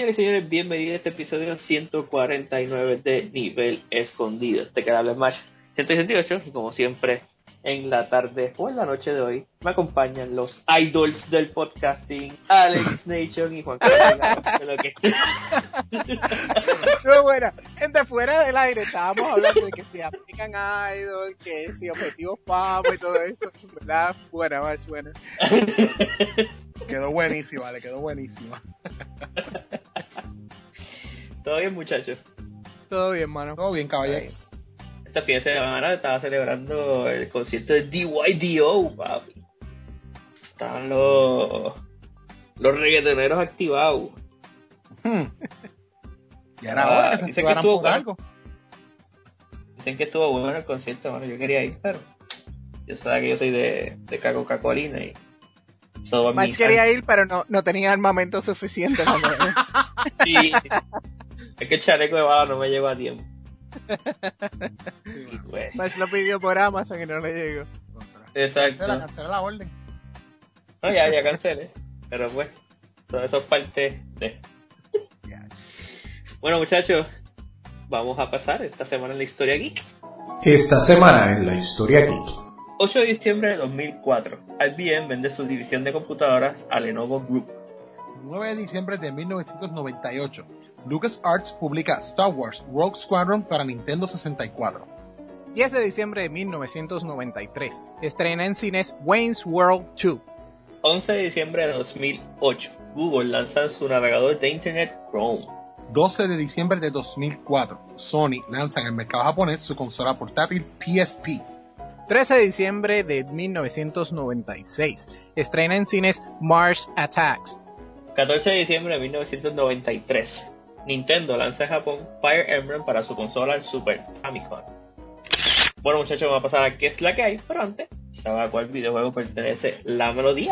Señores y señores, bienvenidos a este episodio 149 de Nivel Escondido. Te queda hablar más 168 y como siempre en la tarde o en la noche de hoy me acompañan los idols del podcasting, Alex Nation y Juan Carlos. Muy buena. Gente, fuera del aire estábamos hablando de que si aplican idol, que si objetivos fama y todo eso, ¿verdad? Buena, más buena. Quedó buenísima, le quedó buenísima. ¿Todo bien, muchachos? Todo bien, mano. Todo bien, caballeros. Este fin de semana estaba celebrando el concierto de DYDO, papi. Estaban los reggaetoneros activados. Y era hora que se activaran por algo. Dicen que estuvo bueno el concierto, mano. Yo quería ir, pero yo sabía que yo soy de Coca-Colina y más quería ir, pero no tenía armamento suficiente. Sí. Es que el chaleco de bala no me llegó a tiempo. Sí, bueno. Más lo pidió por Amazon y no le llegó. Exacto. Cancela la orden. No, ya cancelé. Pero pues, todo eso es parte de... Bueno, muchachos, vamos a pasar esta semana en la historia geek. Esta semana en la historia geek. 8 de diciembre de 2004, IBM vende su división de computadoras a Lenovo Group. 9 de diciembre de 1998, LucasArts publica Star Wars Rogue Squadron para Nintendo 64. 10 de diciembre de 1993, estrena en cines Wayne's World 2. 11 de diciembre de 2008, Google lanza su navegador de Internet Chrome. 12 de diciembre de 2004, Sony lanza en el mercado japonés su consola portátil PSP. 13 de diciembre de 1996, estrena en cines Mars Attacks. 14 de diciembre de 1993, Nintendo lanza en Japón Fire Emblem para su consola el Super Famicom. Bueno, muchachos, vamos a pasar a qué es la que hay, pero antes, ¿sabe a cuál videojuego pertenece la melodía?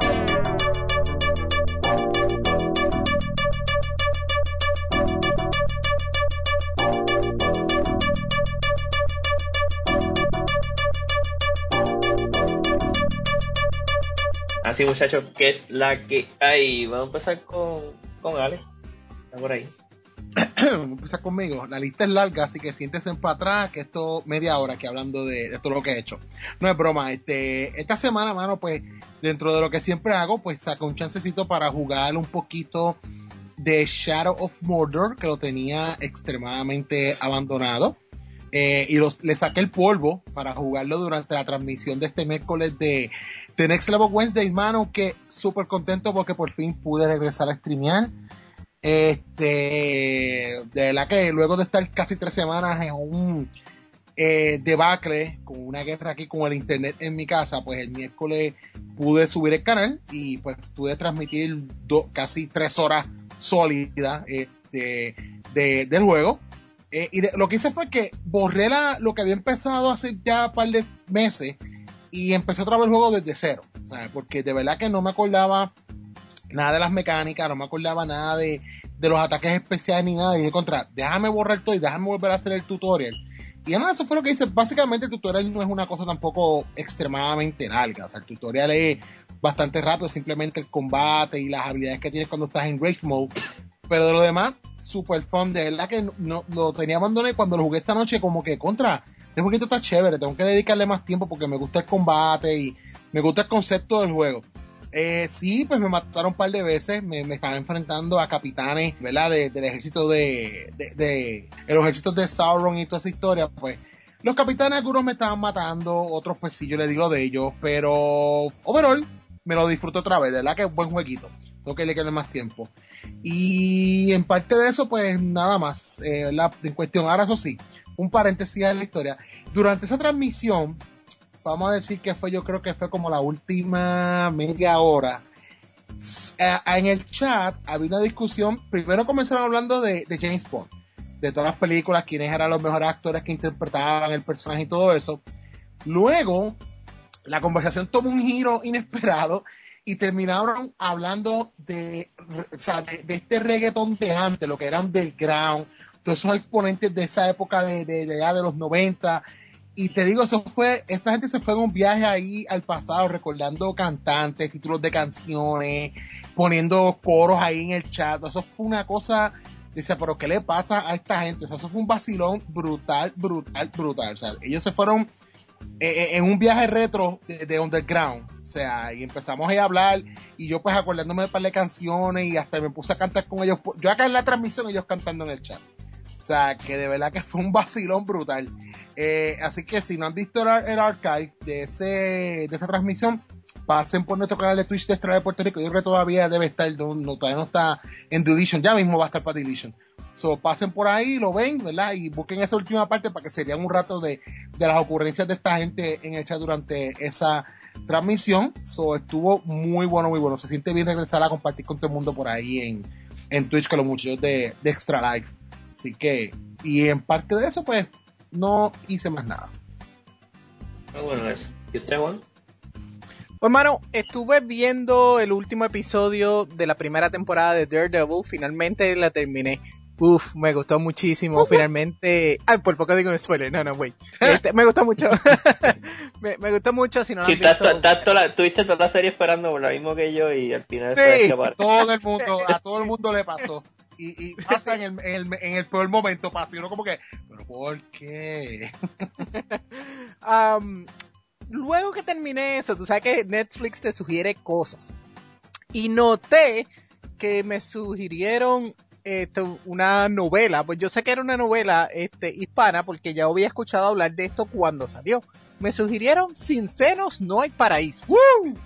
Así, muchachos, ¿qué es la que hay? Vamos a empezar con Alex. Está por ahí. Vamos a empezar conmigo. La lista es larga, así que siéntense para atrás, que esto media hora que hablando de todo lo que he hecho. No es broma, esta semana, mano, pues, dentro de lo que siempre hago, pues saco un chancecito para jugar un poquito de Shadow of Mordor, que lo tenía extremadamente abandonado. Y le saqué el polvo para jugarlo durante la transmisión de este miércoles de Next Level Wednesday, mano, que súper contento porque por fin pude regresar a streamear. De verdad que luego de estar casi 3 semanas en un debacle, con una guerra aquí con el internet en mi casa, pues el miércoles pude subir el canal y pues pude transmitir casi 3 horas sólidas del juego. Lo que hice fue que borré lo que había empezado hace ya un par de meses y empecé otra vez el juego desde cero, ¿sabes? Porque de verdad que no me acordaba nada de las mecánicas, no me acordaba nada de los ataques especiales ni nada. Y dije, déjame borrar todo y déjame volver a hacer el tutorial. Y además eso fue lo que hice. Básicamente el tutorial no es una cosa tampoco extremadamente larga. O sea, el tutorial es bastante rápido, simplemente el combate y las habilidades que tienes cuando estás en Rage Mode. Pero de lo demás, super fun. De verdad que no lo tenía abandonado y cuando lo jugué esta noche como que el jueguito está chévere, tengo que dedicarle más tiempo porque me gusta el combate y me gusta el concepto del juego. Sí, pues me mataron un par de veces, me estaba enfrentando a capitanes, ¿verdad? Del ejército el ejército de Sauron y toda esa historia, pues los capitanes algunos me estaban matando, otros pues sí, yo le digo de ellos, pero overall me lo disfruto otra vez, de verdad que es un buen jueguito, tengo que dedicarle más tiempo. Y en parte de eso, pues nada más, en cuestión, ahora eso sí, un paréntesis de la historia. Durante esa transmisión, vamos a decir que yo creo que fue como la última media hora. En el chat había una discusión. Primero comenzaron hablando de James Bond, de todas las películas, quiénes eran los mejores actores que interpretaban el personaje y todo eso. Luego, la conversación tomó un giro inesperado y terminaron hablando de este reggaetón de antes, lo que era underground, todos esos exponentes de esa época de los 90. Y te digo, esta gente se fue en un viaje ahí al pasado recordando cantantes, títulos de canciones, poniendo coros ahí en el chat. Eso fue una cosa, dice, pero ¿qué le pasa a esta gente? O sea, eso fue un vacilón brutal. O sea, ellos se fueron en un viaje retro de underground. O sea, y empezamos ahí a hablar, y yo pues acordándome de un par de canciones, y hasta me puse a cantar con ellos. Yo acá en la transmisión, ellos cantando en el chat. O sea, que de verdad que fue un vacilón brutal. Así que si no han visto el archive de esa transmisión, pasen por nuestro canal de Twitch de Extra de Puerto Rico. Yo creo que todavía debe estar, todavía no está en Deletion, ya mismo va a estar para Deletion. So, pasen por ahí, lo ven, ¿verdad? Y busquen esa última parte para que sería un rato de las ocurrencias de esta gente en el chat durante esa transmisión. So, estuvo muy bueno. Se siente bien regresar a compartir con todo el mundo por ahí en Twitch con los muchachos de Extra Life. Así que, y en parte de eso, pues, no hice más nada. Bueno, eso. ¿Y usted, Juan? Pues, mano, estuve viendo el último episodio de la primera temporada de Daredevil. Finalmente la terminé. Uf, me gustó muchísimo. Finalmente. Ay, por poco digo un spoiler. No, wait. Me gustó mucho. me gustó mucho. Si no lo han visto. Tuviste toda la serie esperando por lo mismo que yo, y al final sí, a todo el mundo le pasó. Y pasa en el peor momento, pasa. Y uno como que, ¿pero por qué? Luego que terminé eso, tú sabes que Netflix te sugiere cosas. Y noté que me sugirieron una novela. Pues yo sé que era una novela hispana, porque ya había escuchado hablar de esto cuando salió. Me sugirieron Sin Senos No Hay Paraíso. ¡Woo!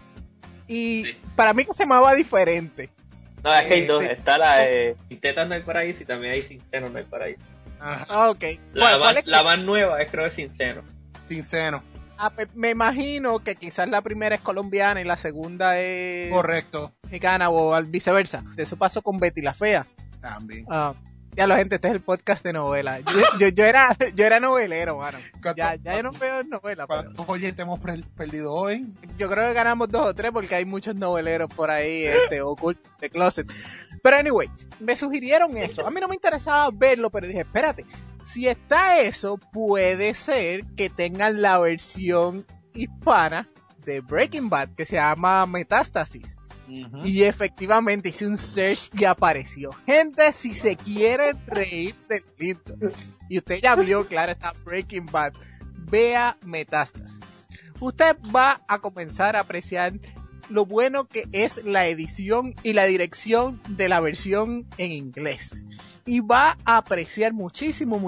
Y sí, para mí que se llamaba diferente. No, es que hay dos. Está la de Sin Tetas No Hay Paraíso, y también hay Sin Senos No Hay Paraíso. Ah, ok. La más nueva es, creo, de Sin Seno. Sin Seno. Pues me imagino que quizás la primera es colombiana y la segunda es... correcto. Mexicana, o viceversa. Eso pasó con Betty la Fea. También. Ya la gente, este es el podcast de novela. Yo era novelero, mano. Ya yo no veo novela. ¿Cuántos oyentes hemos perdido hoy? Yo creo que ganamos 2 o 3 porque hay muchos noveleros por ahí ocultos de closet. Pero anyways, me sugirieron eso. A mí no me interesaba verlo, pero dije, espérate, si está eso, puede ser que tengan la versión hispana de Breaking Bad, que se llama Metástasis. Uh-huh. Y efectivamente hice un search y apareció. Gente, si se quieren reír del lindo, y usted ya vio, claro, está Breaking Bad, vea Metástasis. Usted va a comenzar a apreciar lo bueno que es la edición y la dirección de la versión en inglés. Y va a apreciar muchísimo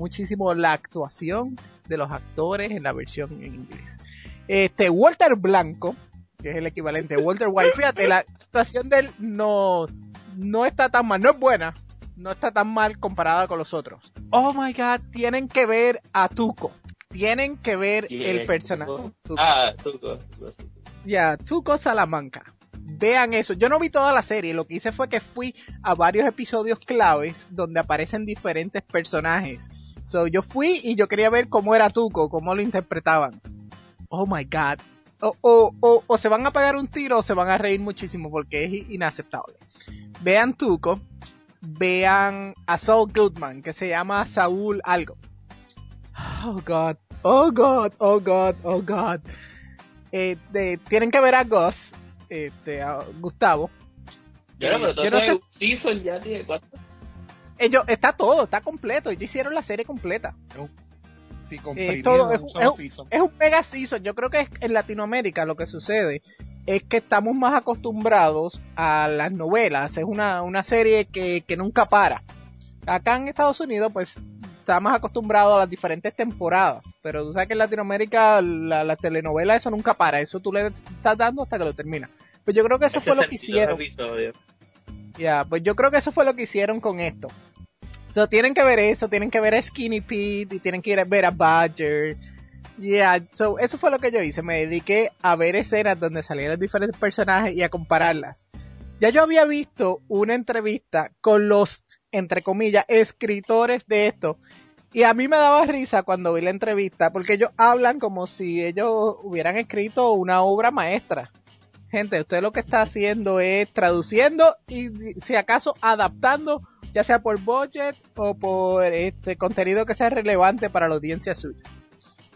la actuación de los actores en la versión en inglés. Walter Blanco, que es el equivalente de Walter White, fíjate, la actuación de él no está tan mal, no es buena, no está tan mal comparada con los otros. Oh my god, tienen que ver a Tuco, tienen que ver el personaje. Tuco. Tuco Salamanca. Vean eso. Yo no vi toda la serie, lo que hice fue que fui a varios episodios claves donde aparecen diferentes personajes. So, yo fui y yo quería ver cómo era Tuco, cómo lo interpretaban. Oh my god. O se van a pegar un tiro o se van a reír muchísimo porque es inaceptable. Vean Tuco, vean a Saul Goodman, que se llama Saúl algo. Oh god. Tienen que ver a Gus, a Gustavo. Yo no sé. Season ya tiene 4. Está todo, está completo. Ellos hicieron la serie completa. Sí, es un mega season. Yo creo que en Latinoamérica lo que sucede es que estamos más acostumbrados a las novelas. Es una serie que nunca para. Acá en Estados Unidos pues está más acostumbrado a las diferentes temporadas, pero tú sabes que en Latinoamérica la telenovela eso nunca para, eso tú le estás dando hasta que lo termina. Pues yo creo que eso fue lo que hicieron. Pues yo creo que eso fue lo que hicieron con esto. So, tienen que ver eso, tienen que ver a Skinny Pete y tienen que ir a ver a Badger. So eso fue lo que yo hice, me dediqué a ver escenas donde salieron diferentes personajes y a compararlas. Ya yo había visto una entrevista con los, entre comillas, escritores de esto, y a mí me daba risa cuando vi la entrevista, porque ellos hablan como si ellos hubieran escrito una obra maestra. Gente, usted lo que está haciendo es traduciendo y si acaso adaptando, ya sea por budget o por contenido que sea relevante para la audiencia suya.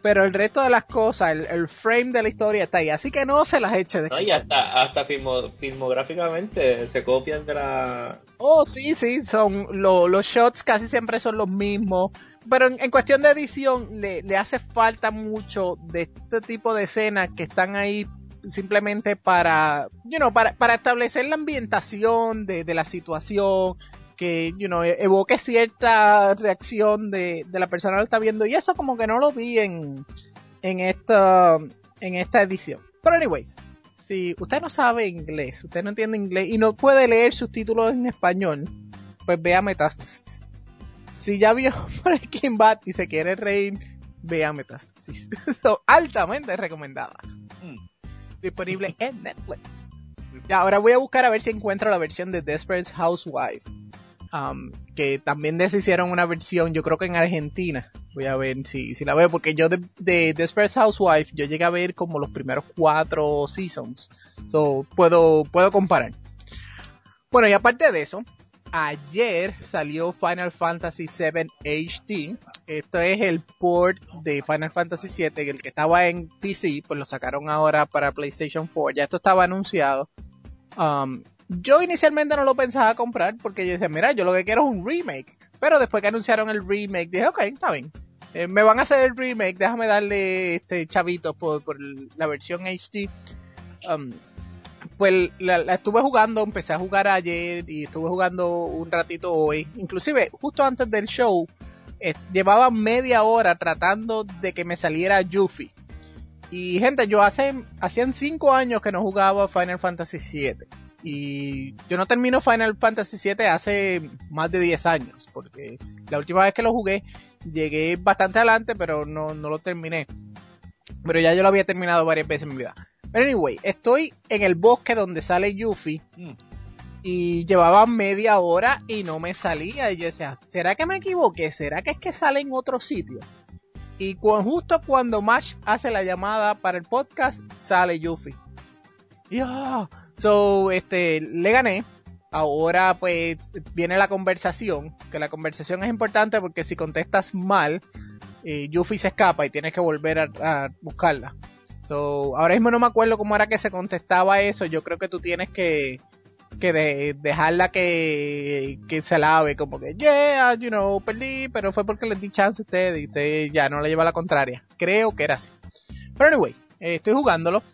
pero el resto de las cosas, el frame de la historia está ahí, así que no se las eche de No, y hasta filmográficamente se copian de la... Oh, sí, son los shots casi siempre son los mismos, pero en cuestión de edición le hace falta mucho de este tipo de escenas que están ahí simplemente para establecer la ambientación de la situación, que evoque cierta reacción de la persona que lo está viendo, y eso como que no lo vi en esta edición. Pero anyways, si usted no sabe inglés, usted no entiende inglés y no puede leer subtítulos en español, pues vea Metástasis. Si ya vio Breaking Bad y se quiere reír, vea Metástasis. Altamente recomendada. Disponible en Netflix. Ya, ahora voy a buscar a ver si encuentro la versión de Desperate Housewife. Que también deshicieron una versión, yo creo que en Argentina. Voy a ver si la veo, porque yo de Desperate Housewife yo llegué a ver como los primeros 4 seasons. So, puedo comparar. Bueno, y aparte de eso, ayer salió Final Fantasy VII HD. Esto es el port de Final Fantasy VII, el que estaba en PC, pues lo sacaron ahora para PlayStation 4. Ya esto estaba anunciado. Yo inicialmente no lo pensaba comprar porque yo decía, mira, yo lo que quiero es un remake. Pero después que anunciaron el remake, dije, ok, está bien. Me van a hacer el remake, déjame darle chavito por la versión HD. Pues la estuve jugando, empecé a jugar ayer y estuve jugando un ratito hoy. Inclusive, justo antes del show, llevaba media hora tratando de que me saliera Yuffie. Y gente, hacían 5 años que no jugaba Final Fantasy VII. Y yo no termino Final Fantasy VII hace más de 10 años, porque la última vez que lo jugué llegué bastante adelante, pero no lo terminé. Pero ya yo lo había terminado varias veces en mi vida. Pero anyway, estoy en el bosque donde sale Yuffie y llevaba media hora y no me salía. Y yo decía, ¿será que me equivoqué? ¿Será que es que sale en otro sitio? Y justo cuando Mash hace la llamada para el podcast, sale Yuffie. Y le gané. Ahora pues viene la conversación, que la conversación es importante porque si contestas mal, Yuffie se escapa y tienes que volver a buscarla. Ahora mismo no me acuerdo cómo era que se contestaba eso. Yo creo que tú tienes que dejarla que se lave, como que perdí, pero fue porque les di chance a ustedes y usted ya no le lleva la contraria. Creo que era así. Pero anyway, estoy jugándolo.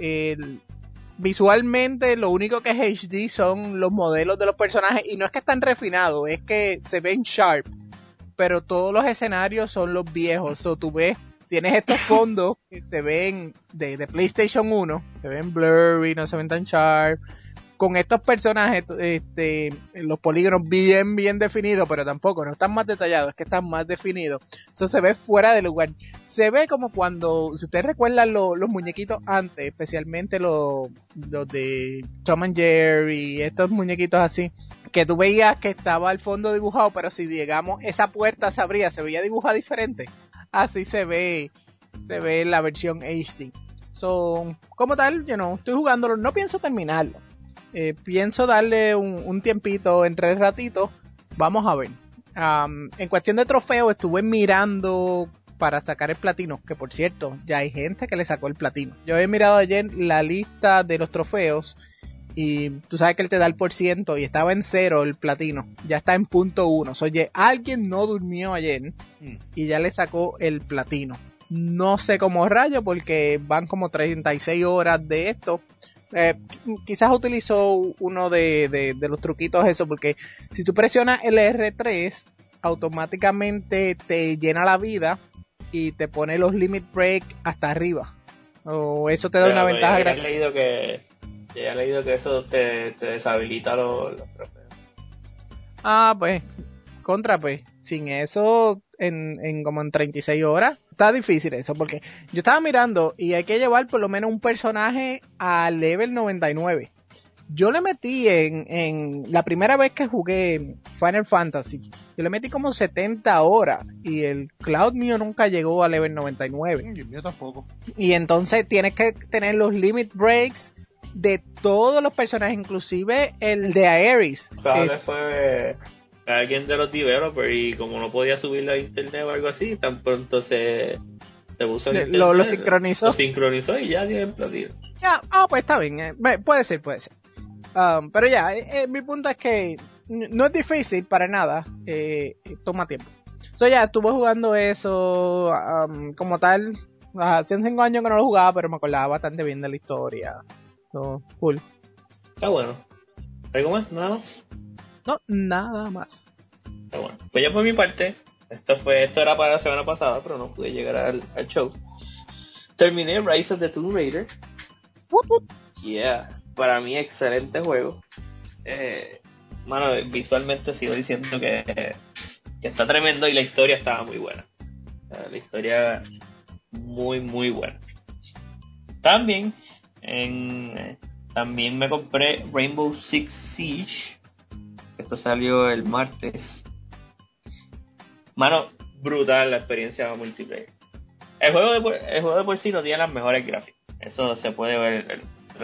Visualmente lo único que es HD son los modelos de los personajes, y no es que están refinados, es que se ven sharp, pero todos los escenarios son los viejos. Tú ves, tienes estos fondos que se ven de PlayStation 1, se ven blurry, no se ven tan sharp, con estos personajes, los polígonos bien definidos, pero tampoco, no están más detallados, es que están más definidos. Eso se ve fuera de lugar. Se ve como cuando, si ustedes recuerdan los muñequitos antes, especialmente los de Tom and Jerry, estos muñequitos así, que tú veías que estaba el fondo dibujado, pero si digamos esa puerta se abría, se veía dibujada diferente. Así se ve la versión HD. Como tal, estoy jugándolo, no pienso terminarlo. Pienso darle un tiempito, en 3 ratitos. Vamos a ver. En cuestión de trofeos, estuve mirando para sacar el platino, que por cierto, ya hay gente que le sacó el platino. Yo he mirado ayer la lista de los trofeos y tú sabes que él te da el % y estaba en 0 el platino. Ya está en .1. Oye, alguien no durmió ayer y ya le sacó el platino. No sé cómo rayo porque van como 36 horas de esto. Quizás utilizó uno de los truquitos eso, porque si tú presionas el R3 automáticamente te llena la vida y te pone los limit break hasta arriba, o eso te da una ventaja grande. Ya he leído que eso te deshabilita los trofeos. Pues sin eso en como en 36 horas está difícil eso, porque yo estaba mirando y hay que llevar por lo menos un personaje a level 99. Yo le metí en la primera vez que jugué Final Fantasy, yo le metí como 70 horas y el Cloud mío nunca llegó a level 99. Yo tampoco. Y entonces tienes que tener los limit breaks de todos los personajes, inclusive el de Aeris. Probablemente fue alguien de los developers y como no podía subirlo a internet o algo así, tan pronto se te puso el Lo internet, sincronizó. Lo sincronizó y ya tiene el platino. Ya, pues está bien, puede ser. Pero ya, mi punto es que no es difícil para nada, toma tiempo. So ya, estuve jugando eso, como tal, hace 5 años que no lo jugaba, pero me acordaba bastante bien de la historia. So, cool. Está bueno. ¿Algo más? ¿Nada más? No, nada más. Está bueno. Pues ya por mi parte, esto era para la semana pasada, pero no pude llegar al show. Terminé Rise of the Tomb Raider. Yeah, para mí excelente juego. Mano, visualmente sigo diciendo que está tremendo y la historia estaba muy buena. La historia muy muy buena. También me compré Rainbow Six Siege. Esto salió el martes. Mano, brutal la experiencia multiplayer. El juego de por sí no tiene las mejores gráficas. Eso se puede ver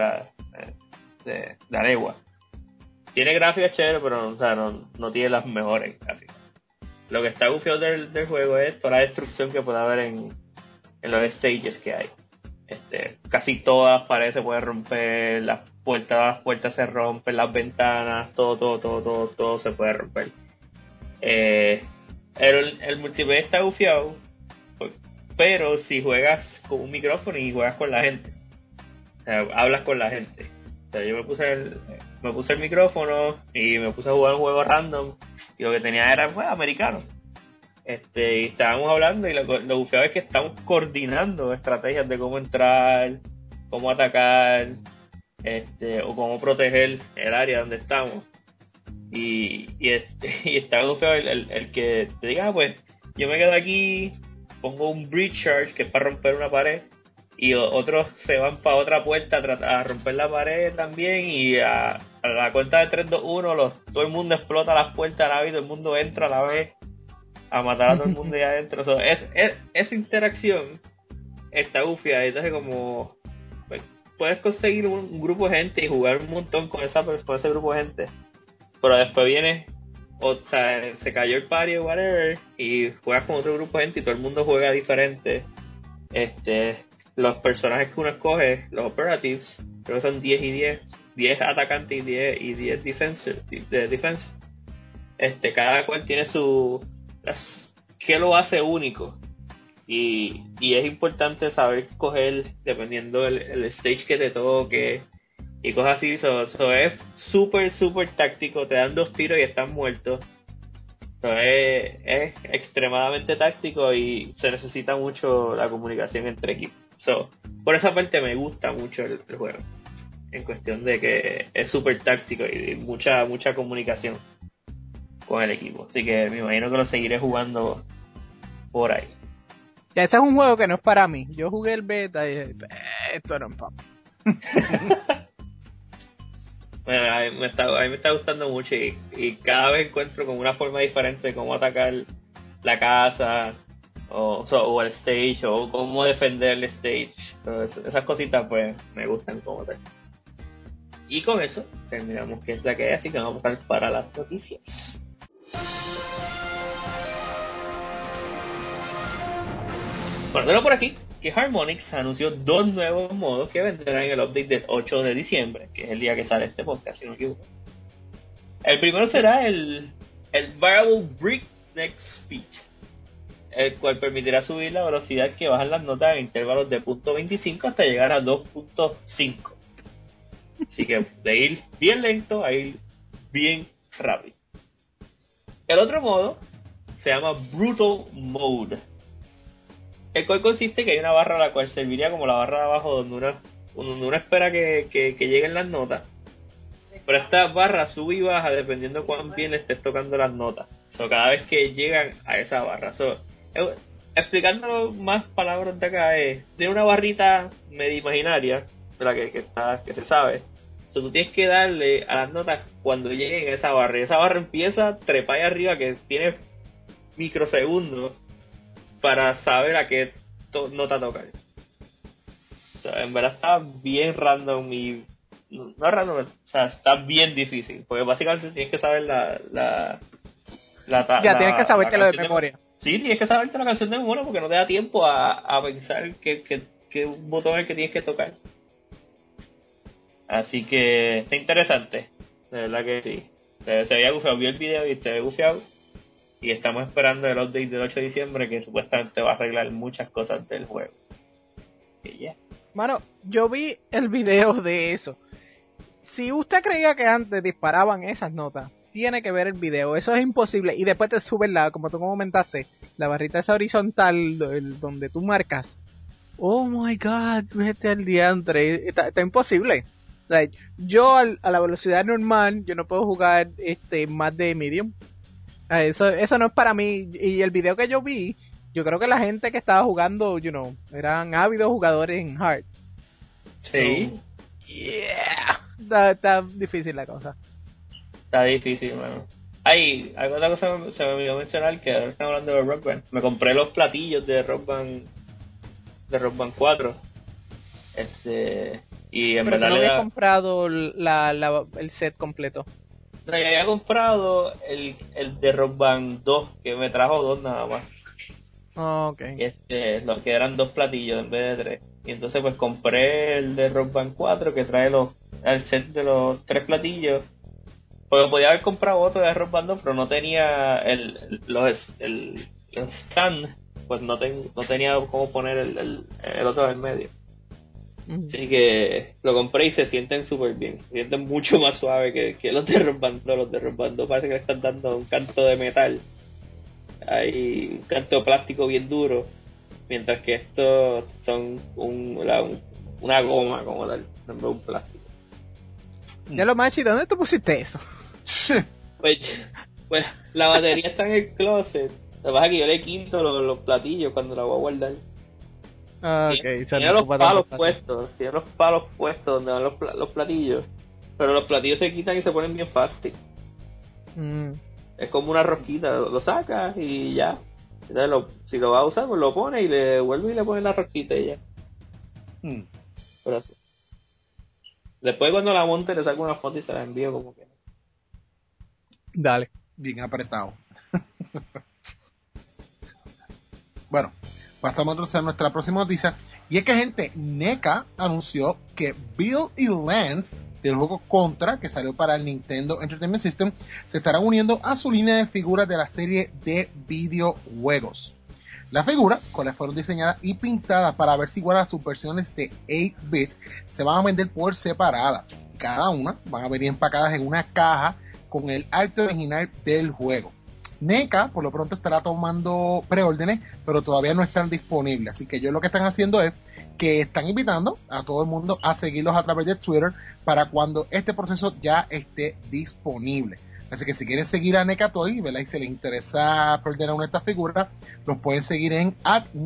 de la legua. Tiene gráficas chéveres, pero no tiene las mejores gráficas. Lo que está gufiado del juego es toda la destrucción que puede haber en los stages que hay. Casi todas las paredes se pueden romper, las puertas se rompen, las ventanas, todo se puede romper. El multiplayer está gufiado, pero si juegas con un micrófono y juegas con la gente, o sea, hablas con la gente. O sea, yo me puse el micrófono y me puse a jugar un juego random y lo que tenía era americano. Y estábamos hablando y lo bufiado es que estamos coordinando estrategias de cómo entrar, cómo atacar, o cómo proteger el área donde estamos. Y está bufiado el que te diga, pues yo me quedo aquí, pongo un breach charge que es para romper una pared y otros se van para otra puerta a romper la pared también y a la cuenta de 3, 2, 1 todo el mundo explota las puertas a la vez, todo el mundo entra a la vez a matar a todo el mundo ahí adentro. Esa interacción está bufia. Entonces como pues, puedes conseguir un grupo de gente y jugar un montón con ese grupo de gente, pero después viene se cayó el party o whatever y juegas con otro grupo de gente y todo el mundo juega diferente. Los personajes que uno escoge, los operatives, creo que son 10 y 10 atacantes y 10 defense. Cada cual tiene qué lo hace único y es importante saber coger dependiendo el stage que te toque y cosas así. Es súper táctico, te dan 2 tiros y están muertos. Es extremadamente táctico y se necesita mucho la comunicación entre equipos. Por esa parte me gusta mucho el juego, en cuestión de que es súper táctico y mucha comunicación con el equipo. Así que me imagino que lo seguiré jugando por ahí. Ya, ese es un juego que no es para mí. Yo jugué el beta y dije, esto no es para mí. Bueno, a mí me está gustando mucho y cada vez encuentro como una forma diferente de cómo atacar la casa o el stage o cómo defender el stage. Entonces, esas cositas pues me gustan como tal. Y con eso terminamos que es la que hay, así que vamos a pasar para las noticias. Bueno, tengo por aquí que Harmonix anunció 2 nuevos modos que vendrán en el update del 8 de diciembre, que es el día que sale este podcast, si no me equivoco. El primero será el Variable Breakneck Speed, el cual permitirá subir la velocidad que bajan las notas en intervalos de .25 hasta llegar a 2.5. Así que de ir bien lento a ir bien rápido. El otro modo se llama Brutal Mode, el cual consiste que hay una barra la cual serviría como la barra de abajo donde uno espera que lleguen las notas, pero esta barra sube y baja dependiendo cuán bien le estés tocando las notas. Cada vez que llegan a esa barra, explicando más palabras de acá, tiene una barrita medio imaginaria de la que se sabe. Tú tienes que darle a las notas cuando lleguen a esa barra, y esa barra empieza a trepar ahí arriba, que tiene microsegundos para saber a qué nota tocar. En verdad está bien random y no random, está bien difícil, porque básicamente tienes que saber tienes que sabértelo de memoria. Sí, tienes que saberte la canción de memoria porque no te da tiempo a pensar qué botón es el que tienes que tocar. Así que está interesante, de verdad que sí. Se había bufiado, vi el video y se había bufiado. Y estamos esperando el update del 8 de diciembre que supuestamente va a arreglar muchas cosas del juego. Y ya. Mano, yo vi el video de eso. Si usted creía que antes disparaban esas notas, tiene que ver el video. Eso es imposible. Y después te suben como tú comentaste, la barrita esa horizontal donde tú marcas. Oh my god, vete al diantre. Está imposible. Like, yo a la velocidad normal, yo no puedo jugar más de medium. Eso no es para mí. Y el video que yo vi, yo creo que la gente que estaba jugando, eran ávidos jugadores en hard. Sí. So, yeah. Está difícil la cosa. Está difícil, mano. Alguna cosa se me olvidó mencionar, que ahora estamos hablando de Rock Band. Me compré los platillos de Rock Band 4. Y en Pero verdad no habías comprado el set completo. No, ya había comprado el de Rock Band 2, que me trajo 2 nada más. Oh, ok. Los que eran 2 platillos en vez de 3. Y entonces pues compré el de Rock Band 4, que trae el set de los 3 platillos. Porque podía haber comprado otro de Rock Band 2, pero no tenía el stand, pues no tenía cómo poner el otro en medio. Uh-huh. Así que lo compré y se sienten súper bien, se sienten mucho más suave que los de Rock Band 2. Los de Rock Band 2 parece que le están dando un canto de metal, hay un canto de plástico bien duro, mientras que estos son una goma como tal, no un plástico. Ya lo Machi, ¿dónde tú pusiste eso? Pues la batería está en el closet. Lo que pasa es que yo le quito los platillos cuando la voy a guardar. Okay, tiene los palos puestos donde van los platillos, pero los platillos se quitan y se ponen bien fácil. Es como una rosquita, lo sacas y ya. Entonces si lo vas a usar, pues lo pones y le vuelves y le pones la rosquita y ya. Por así. Después cuando la monte le saco una foto y se la envío como que. Dale. Bien apretado. Bueno, pasamos entonces a nuestra próxima noticia. Y es que, gente, NECA anunció que Bill y Lance del juego Contra, que salió para el Nintendo Entertainment System, se estarán uniendo a su línea de figuras de la serie de videojuegos. Las figuras, cuales fueron diseñadas y pintadas para verse igual a sus versiones de 8 bits, se van a vender por separada. Cada una van a venir empacadas en una caja con el arte original del juego. NECA por lo pronto estará tomando preórdenes, pero todavía no están disponibles, así que ellos lo que están haciendo es que están invitando a todo el mundo a seguirlos a través de Twitter para cuando este proceso ya esté disponible. Así que si quieren seguir a NECA Toy, ¿verdad? Y si les interesa preordenar una de estas figuras, los pueden seguir en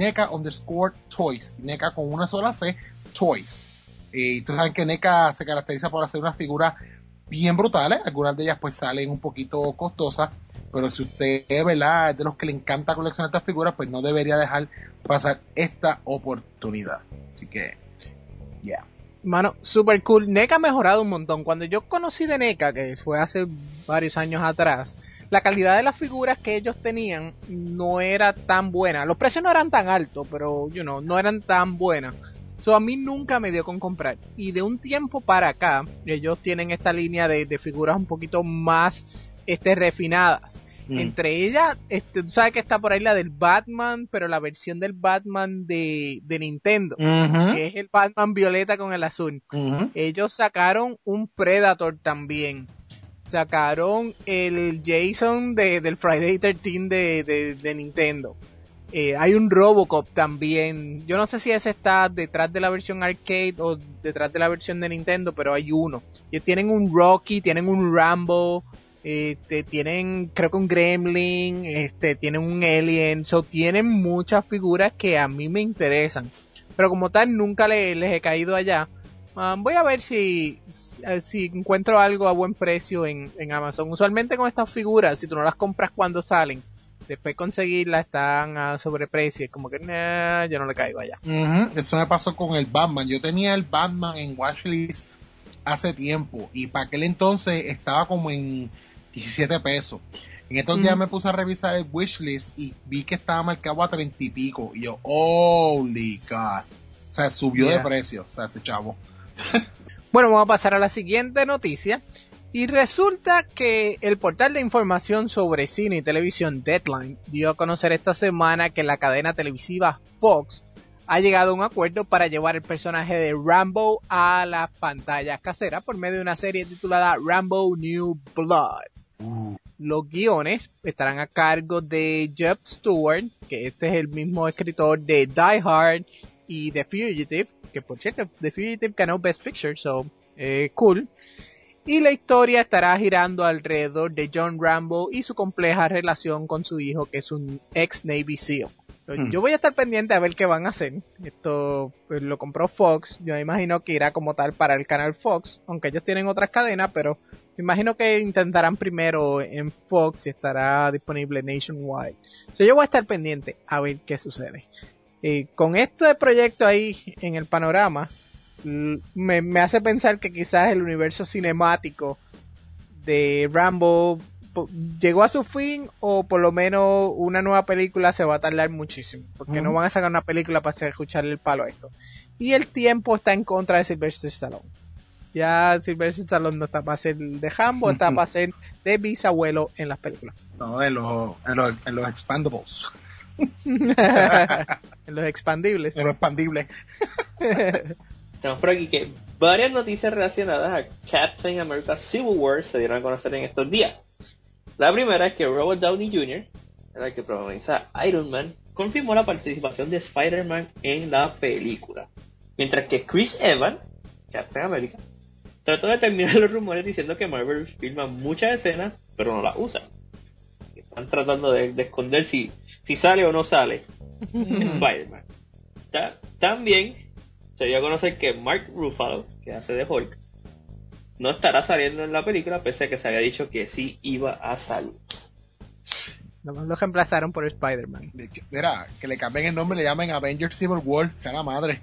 @NECA_Toys, NECA con una sola C, Toys. Y ustedes saben que NECA se caracteriza por hacer unas figuras bien brutales, algunas de ellas pues salen un poquito costosas, pero si usted, ¿verdad?, es de los que le encanta coleccionar estas figuras, pues no debería dejar pasar esta oportunidad. Así que, yeah. Mano, super cool. NECA ha mejorado un montón. Cuando yo conocí de NECA, que fue hace varios años atrás, la calidad de las figuras que ellos tenían no era tan buena. Los precios no eran tan altos, pero, no eran tan buenas. So, a mí nunca me dio con comprar. Y de un tiempo para acá, ellos tienen esta línea de figuras un poquito más refinadas. Entre ellas, tú sabes que está por ahí la del Batman, pero la versión del Batman de Nintendo, que es el Batman violeta con el azul. Ellos sacaron un Predator también. Sacaron el Jason del Friday 13 de Nintendo. Hay un Robocop también. Yo no sé si ese está detrás de la versión arcade o detrás de la versión de Nintendo, pero hay uno. Ellos tienen un Rocky, tienen un Rambo, tienen creo que un Gremlin, tienen un Alien. Tienen muchas figuras que a mí me interesan, pero como tal nunca les he caído allá. Voy a ver si encuentro algo a buen precio en Amazon. Usualmente con estas figuras, si tú no las compras cuando salen, después conseguirlas están a sobreprecio. Es como que yo no le caigo allá. Eso me pasó con el Batman. Yo tenía el Batman en Watchlist hace tiempo y para aquel entonces estaba como en $17. En estos días me puse a revisar el wishlist y vi que estaba marcado a 30 y pico. Y yo, holy God. O sea, subió de precio. O sea, ese chavo. Bueno, vamos a pasar a la siguiente noticia. Y resulta que el portal de información sobre cine y televisión Deadline dio a conocer esta semana que la cadena televisiva Fox ha llegado a un acuerdo para llevar el personaje de Rambo a las pantallas caseras por medio de una serie titulada Rambo New Blood. Los guiones estarán a cargo de Jeff Stewart, que este es el mismo escritor de Die Hard y The Fugitive, que por cierto, The Fugitive ganó Best Picture, so cool. Y la historia estará girando alrededor de John Rambo y su compleja relación con su hijo, que es un ex Navy SEAL. Yo voy a estar pendiente a ver qué van a hacer. Esto pues, lo compró Fox. Yo me imagino que irá como tal para el canal Fox, aunque ellos tienen otras cadenas, pero me imagino que intentarán primero en Fox y estará disponible nationwide. Yo voy a estar pendiente a ver qué sucede. Con este proyecto ahí en el panorama, me hace pensar que quizás el universo cinemático de Rambo llegó a su fin, o por lo menos una nueva película se va a tardar muchísimo, porque no van a sacar una película para escucharle el palo a esto, y el tiempo está en contra de Sylvester Stallone. Ya Sylvester Stallone no está para ser de Rambo, está para ser de bisabuelo en las películas. No, en los expandables. En los expandibles. En los expandibles. Tenemos por aquí que varias noticias relacionadas a Captain America Civil War se dieron a conocer en estos días. La primera es que Robert Downey Jr., el que protagoniza Iron Man, confirmó la participación de Spider-Man en la película. Mientras que Chris Evans, Captain America, trató de terminar los rumores diciendo que Marvel filma muchas escenas, pero no las usa. Están tratando de esconder si sale o no sale Spider-Man. También se dio a conocer que Mark Ruffalo, que hace de Hulk, no estará saliendo en la película, pese a que se había dicho que sí iba a salir. Lo reemplazaron por Spider-Man. Mira, que le cambien el nombre, le llamen Avengers Civil War, sea la madre.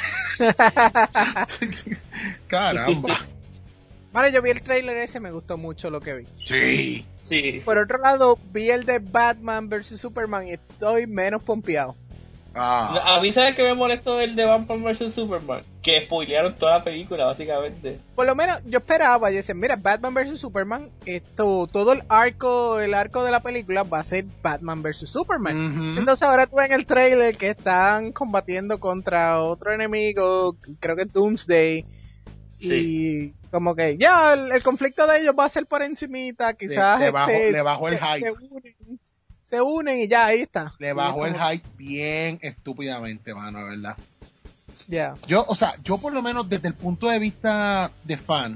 Caramba. Vale, yo vi el trailer ese, me gustó mucho lo que vi. Sí. Por otro lado, vi el de Batman vs Superman y estoy menos pompeado. A mí, ¿sabes qué me molestó del de Batman vs Superman? Que spoilearon toda la película, básicamente. Por lo menos, yo esperaba, y decía, mira, Batman vs Superman, todo el arco de la película va a ser Batman vs Superman. Entonces ahora tú ves en el trailer que están combatiendo contra otro enemigo, creo que es Doomsday, y como que ya, el conflicto de ellos va a ser por encimita, quizás le bajó el hype. Se unen y ya, ahí está. Le bajó el hype bien estúpidamente, mano, ¿verdad? Yeah. Yo por lo menos desde el punto de vista de fan,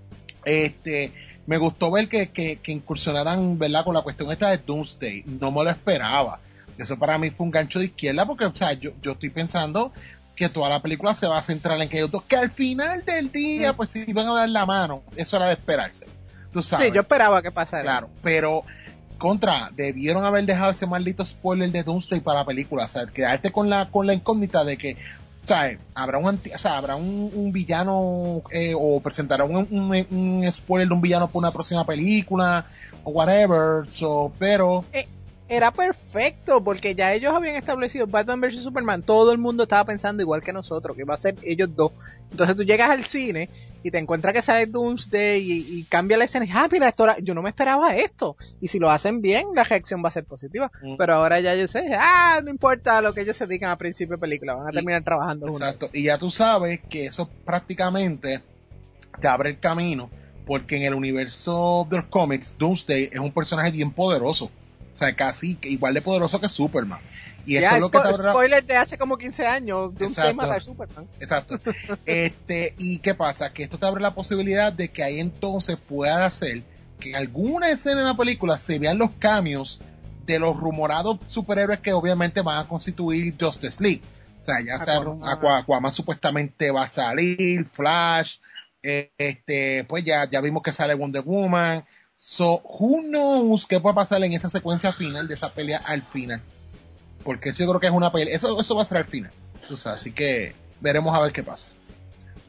me gustó ver que incursionaran, ¿verdad? Con la cuestión esta de Doomsday. No me lo esperaba. Eso para mí fue un gancho de izquierda, porque, o sea, yo estoy pensando que toda la película se va a centrar en que ellos dos, que al final del día, pues si van a dar la mano, eso era de esperarse. Tú sabes. Sí, yo esperaba que pasara. Claro, pero debieron haber dejado ese maldito spoiler de Doomsday para la película, o sea, quedarte con la incógnita de que, ¿sabes? Habrá un villano o presentarán un spoiler de un villano por una próxima película o whatever, pero era perfecto, porque ya ellos habían establecido Batman vs Superman, todo el mundo estaba pensando igual que nosotros, que iba a ser ellos dos. Entonces tú llegas al cine y te encuentras que sale Doomsday y cambia la escena, y mira, yo no me esperaba esto, y si lo hacen bien, la reacción va a ser positiva, pero ahora ya yo sé, no importa lo que ellos se digan a principio de película, van a terminar trabajando juntos. Exacto, y ya tú sabes que eso prácticamente te abre el camino, porque en el universo de los cómics, Doomsday es un personaje bien poderoso. O sea, casi igual de poderoso que Superman. Y esto es lo que te abre... spoiler de hace como 15 años, Doomsday mata a Superman. Exacto. ¿Y qué pasa? Que esto te abre la posibilidad de que ahí entonces pueda hacer que en alguna escena en la película se vean los cambios de los rumorados superhéroes que obviamente van a constituir Justice League. O sea, ya sea Aquaman supuestamente va a salir, Flash, pues ya vimos que sale Wonder Woman. So, who knows qué puede pasar en esa secuencia final de esa pelea al final. Porque eso yo creo que es una pelea. Eso va a ser al final. Tú sabes, así que veremos a ver qué pasa.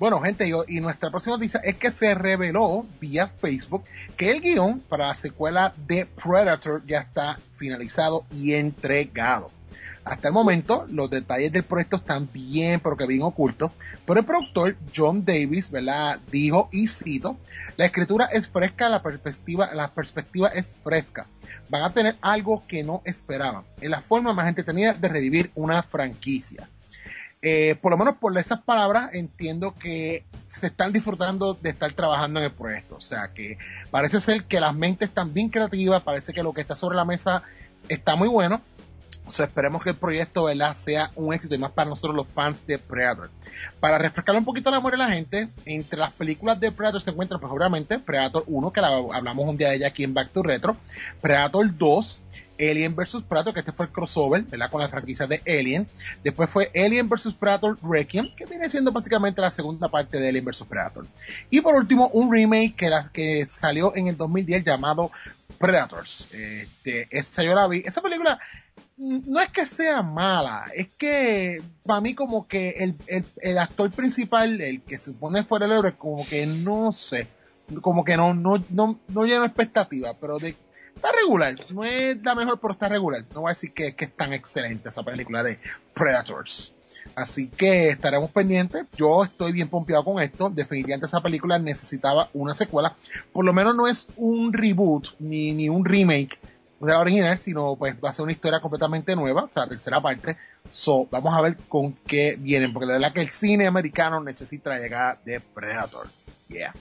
Bueno, gente, y nuestra próxima noticia es que se reveló vía Facebook que el guión para la secuela de Predator ya está finalizado y entregado. Hasta el momento, los detalles del proyecto están bien, pero que bien ocultos. Pero el productor John Davis, ¿verdad?, dijo, y cito, la escritura es fresca, la perspectiva es fresca. Van a tener algo que no esperaban. Es la forma más entretenida de revivir una franquicia. Por lo menos por esas palabras entiendo que se están disfrutando de estar trabajando en el proyecto. O sea que parece ser que las mentes están bien creativas, parece que lo que está sobre la mesa está muy bueno. O sea, esperemos que el proyecto, ¿verdad?, sea un éxito y más para nosotros los fans de Predator. Para refrescar un poquito la memoria de la gente, entre las películas de Predator se encuentran, pues obviamente, Predator 1, que hablamos un día de ella aquí en Back to Retro, Predator 2, Alien vs. Predator, que este fue el crossover, ¿verdad?, con la franquicia de Alien. Después fue Alien vs. Predator Requiem, que viene siendo básicamente la segunda parte de Alien vs. Predator. Y por último, un remake que salió en el 2010 llamado Predators. Esa yo la vi. Esa película no es que sea mala, es que para mí como que el actor principal, el que se supone fuera el héroe, como que no sé, como que no llena expectativa, pero está regular, no es la mejor, pero está regular. No voy a decir que es tan excelente esa película de Predators. Así que estaremos pendientes. Yo estoy bien pompeado con esto. Definitivamente esa película necesitaba una secuela. Por lo menos no es un reboot ni un remake de la original, sino pues va a ser una historia completamente nueva, o sea, la tercera parte. Vamos a ver con qué vienen, porque la verdad que el cine americano necesita la llegada de Predator. Yeah.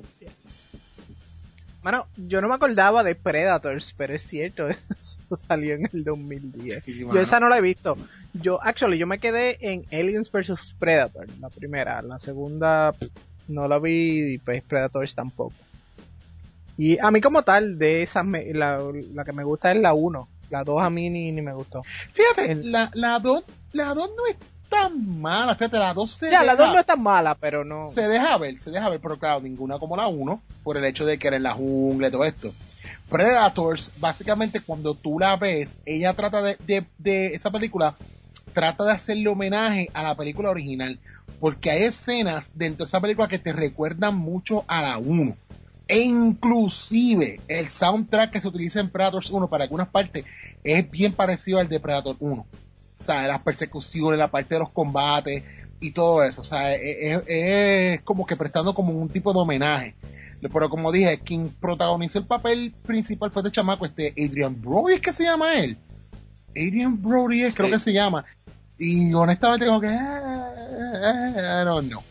Mano, yo no me acordaba de Predators, pero es cierto, eso salió en el 2010. Sí, yo esa no la he visto. Yo me quedé en Aliens vs. Predator, la primera. La segunda no la vi y pues Predators tampoco. Y a mí como tal, de esas, la que me gusta es la 1. La 2 a mí ni me gustó. Fíjate, la 2 no es tan mala. Fíjate, la 2 la 2 no es tan mala, pero no. Se deja ver, pero claro, ninguna como la 1, por el hecho de que era en la jungla y todo esto. Predators, básicamente cuando tú la ves, ella trata de esa película, trata de hacerle homenaje a la película original, porque hay escenas dentro de esa película que te recuerdan mucho a la 1. E inclusive el soundtrack que se utiliza en Predators 1 para algunas partes es bien parecido al de Predator 1. O sea, las persecuciones, la parte de los combates y todo eso. O sea, es como que prestando como un tipo de homenaje. Pero como dije, quien protagonizó el papel principal fue este chamaco, Adrian Brody, ¿es que se llama él? Adrian Brody creo que se llama. Y honestamente como que I don't know.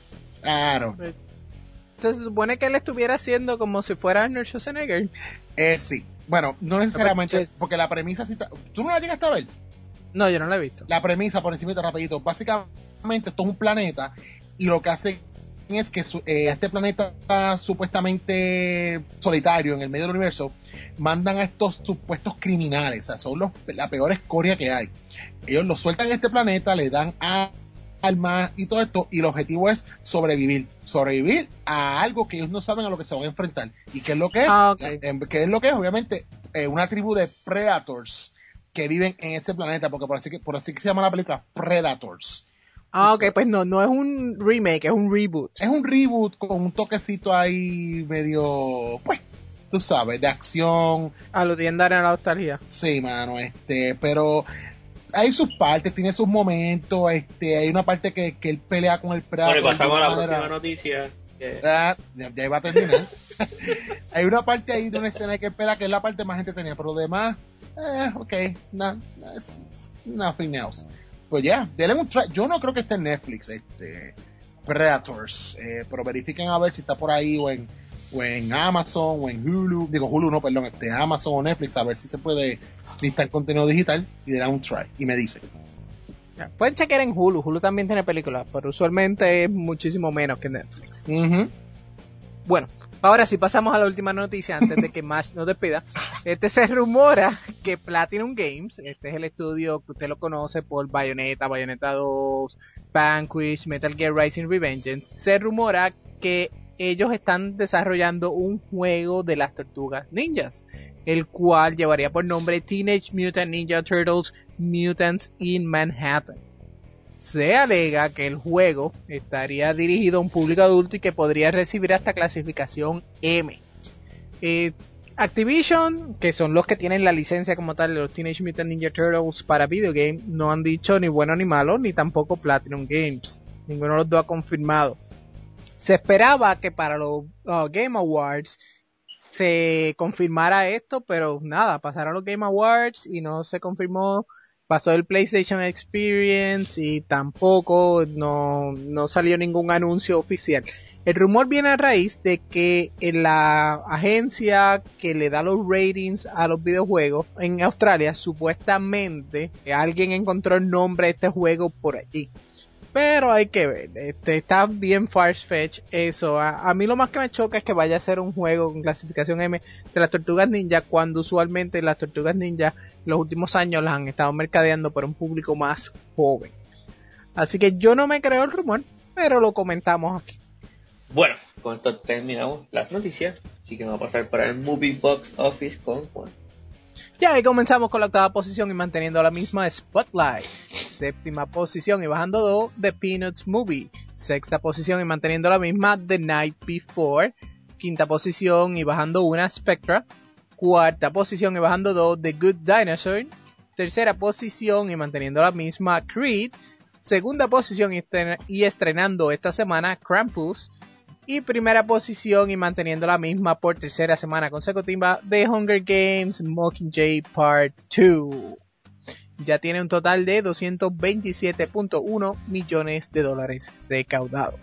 Se supone que él estuviera haciendo como si fuera Arnold Schwarzenegger. Sí. Bueno, no necesariamente, porque la premisa... ¿Tú no la llegaste a ver? No, yo no la he visto. La premisa, por encima rapidito. Básicamente, esto es un planeta y lo que hace es que este planeta supuestamente solitario en el medio del universo, mandan a estos supuestos criminales. O sea, son la peor escoria que hay. Ellos los sueltan en este planeta, le dan armas y todo esto, y el objetivo es sobrevivir a algo que ellos no saben a lo que se van a enfrentar. ¿Y qué es lo que es? Okay. ¿Qué es lo que es? Obviamente, una tribu de Predators que viven en ese planeta, porque por así que se llama la película, Predators. Ok, pues no es un remake, es un reboot. Es un reboot con un toquecito ahí medio, pues, tú sabes, de acción. Aludiendo a la nostalgia. Sí, mano, pero hay sus partes, tiene sus momentos, hay una parte que él pelea con el Predator. Bueno, pasamos a la próxima noticia. Ya iba a terminar. Hay una parte ahí de una escena que él pelea que es la parte más entretenida, pero lo demás, ok, nothing else. Pues ya, denle un try. Yo no creo que esté en Netflix, Predators, pero verifiquen a ver si está por ahí o en Amazon o en Hulu. Digo Hulu no, perdón, Amazon o Netflix, a ver si se puede listar contenido digital y le dan un try y me dicen. Pueden chequear en Hulu. Hulu también tiene películas, pero usualmente es muchísimo menos que Netflix. Uh-huh. Bueno, ahora sí pasamos a la última noticia antes de que Mash nos despida. Se rumora que Platinum Games, este es el estudio que usted lo conoce por Bayonetta 2, Vanquish, Metal Gear Rising Revengeance, se rumora que ellos están desarrollando un juego de las tortugas ninjas, el cual llevaría por nombre Teenage Mutant Ninja Turtles Mutants in Manhattan. se alega que el juego estaría dirigido a un público adulto y que podría recibir hasta clasificación M. Activision, que son los que tienen la licencia como tal de los Teenage Mutant Ninja Turtles para videogame, no han dicho ni bueno ni malo, ni tampoco Platinum Games. Ninguno de los dos ha confirmado. Se esperaba que para los Game Awards se confirmara esto, pero nada, pasaron los Game Awards y no se confirmó. Pasó el PlayStation Experience y tampoco no salió ningún anuncio oficial. El rumor viene a raíz de que la agencia que le da los ratings a los videojuegos en Australia, supuestamente alguien encontró el nombre de este juego por allí. Pero hay que ver, está bien far-fetched eso. A mí lo más que me choca es que vaya a ser un juego con clasificación M de las Tortugas Ninja, cuando usualmente las Tortugas Ninja los últimos años las han estado mercadeando para un público más joven. Así que yo no me creo el rumor, pero lo comentamos aquí. Bueno, con esto terminamos las noticias, así que vamos a pasar para el Movie Box Office con Juan. Ya, y comenzamos con la octava posición y manteniendo la misma Spotlight. Séptima posición y bajando 2, The Peanuts Movie. Sexta posición y manteniendo la misma, The Night Before. Quinta posición y bajando 1, Spectra. Cuarta posición y bajando 2, The Good Dinosaur. Tercera posición y manteniendo la misma, Creed. Segunda posición y estrenando esta semana, Krampus. Y primera posición y manteniendo la misma por tercera semana consecutiva, The Hunger Games Mockingjay Part 2. Ya tiene un total de $227.1 millones recaudados.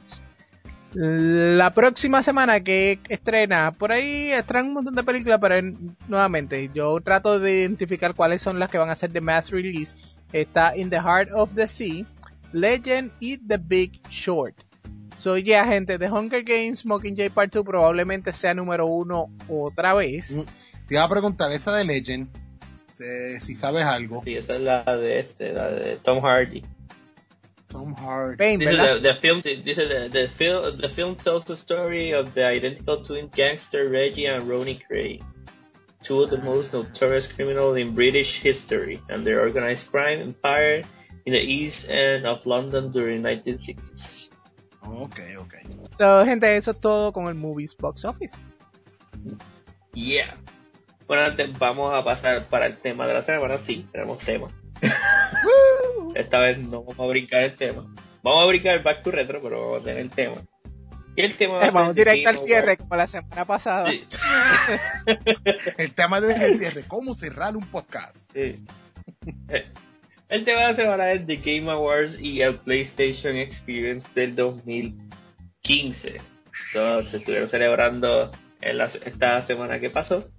La próxima semana que estrena, por ahí estrenan un montón de películas, pero nuevamente yo trato de identificar cuáles son las que van a ser de mass release. Está In the Heart of the Sea, Legend y The Big Short. So yeah, gente, The Hunger Games Mockingjay Part 2 probablemente sea número 1 otra vez. Te iba a preguntar, esa de Legend, si sabes algo. Sí, esa es la de Tom Hardy. Tom Hardy. Pain, ¿verdad? The film tells the story of the identical twin gangster Reggie and Ronnie Craig, two of the most notorious criminals in British history, and their organized crime empire in the East End of London during 1960s. Okay. So, gente, eso es todo con el Movies Box Office. Yeah. Bueno, antes vamos a pasar para el tema de la semana. Sí, tenemos tema. Esta vez no vamos a brincar el tema. Vamos a brincar el Back to Retro, pero vamos a tener el tema. Y el tema vamos directo al cierre, como la semana pasada. Sí. El tema de hoy es el cierre. ¿Cómo cerrar un podcast? Sí. El tema de la semana es The Game Awards y el PlayStation Experience del 2015. Se estuvieron celebrando esta semana que pasó.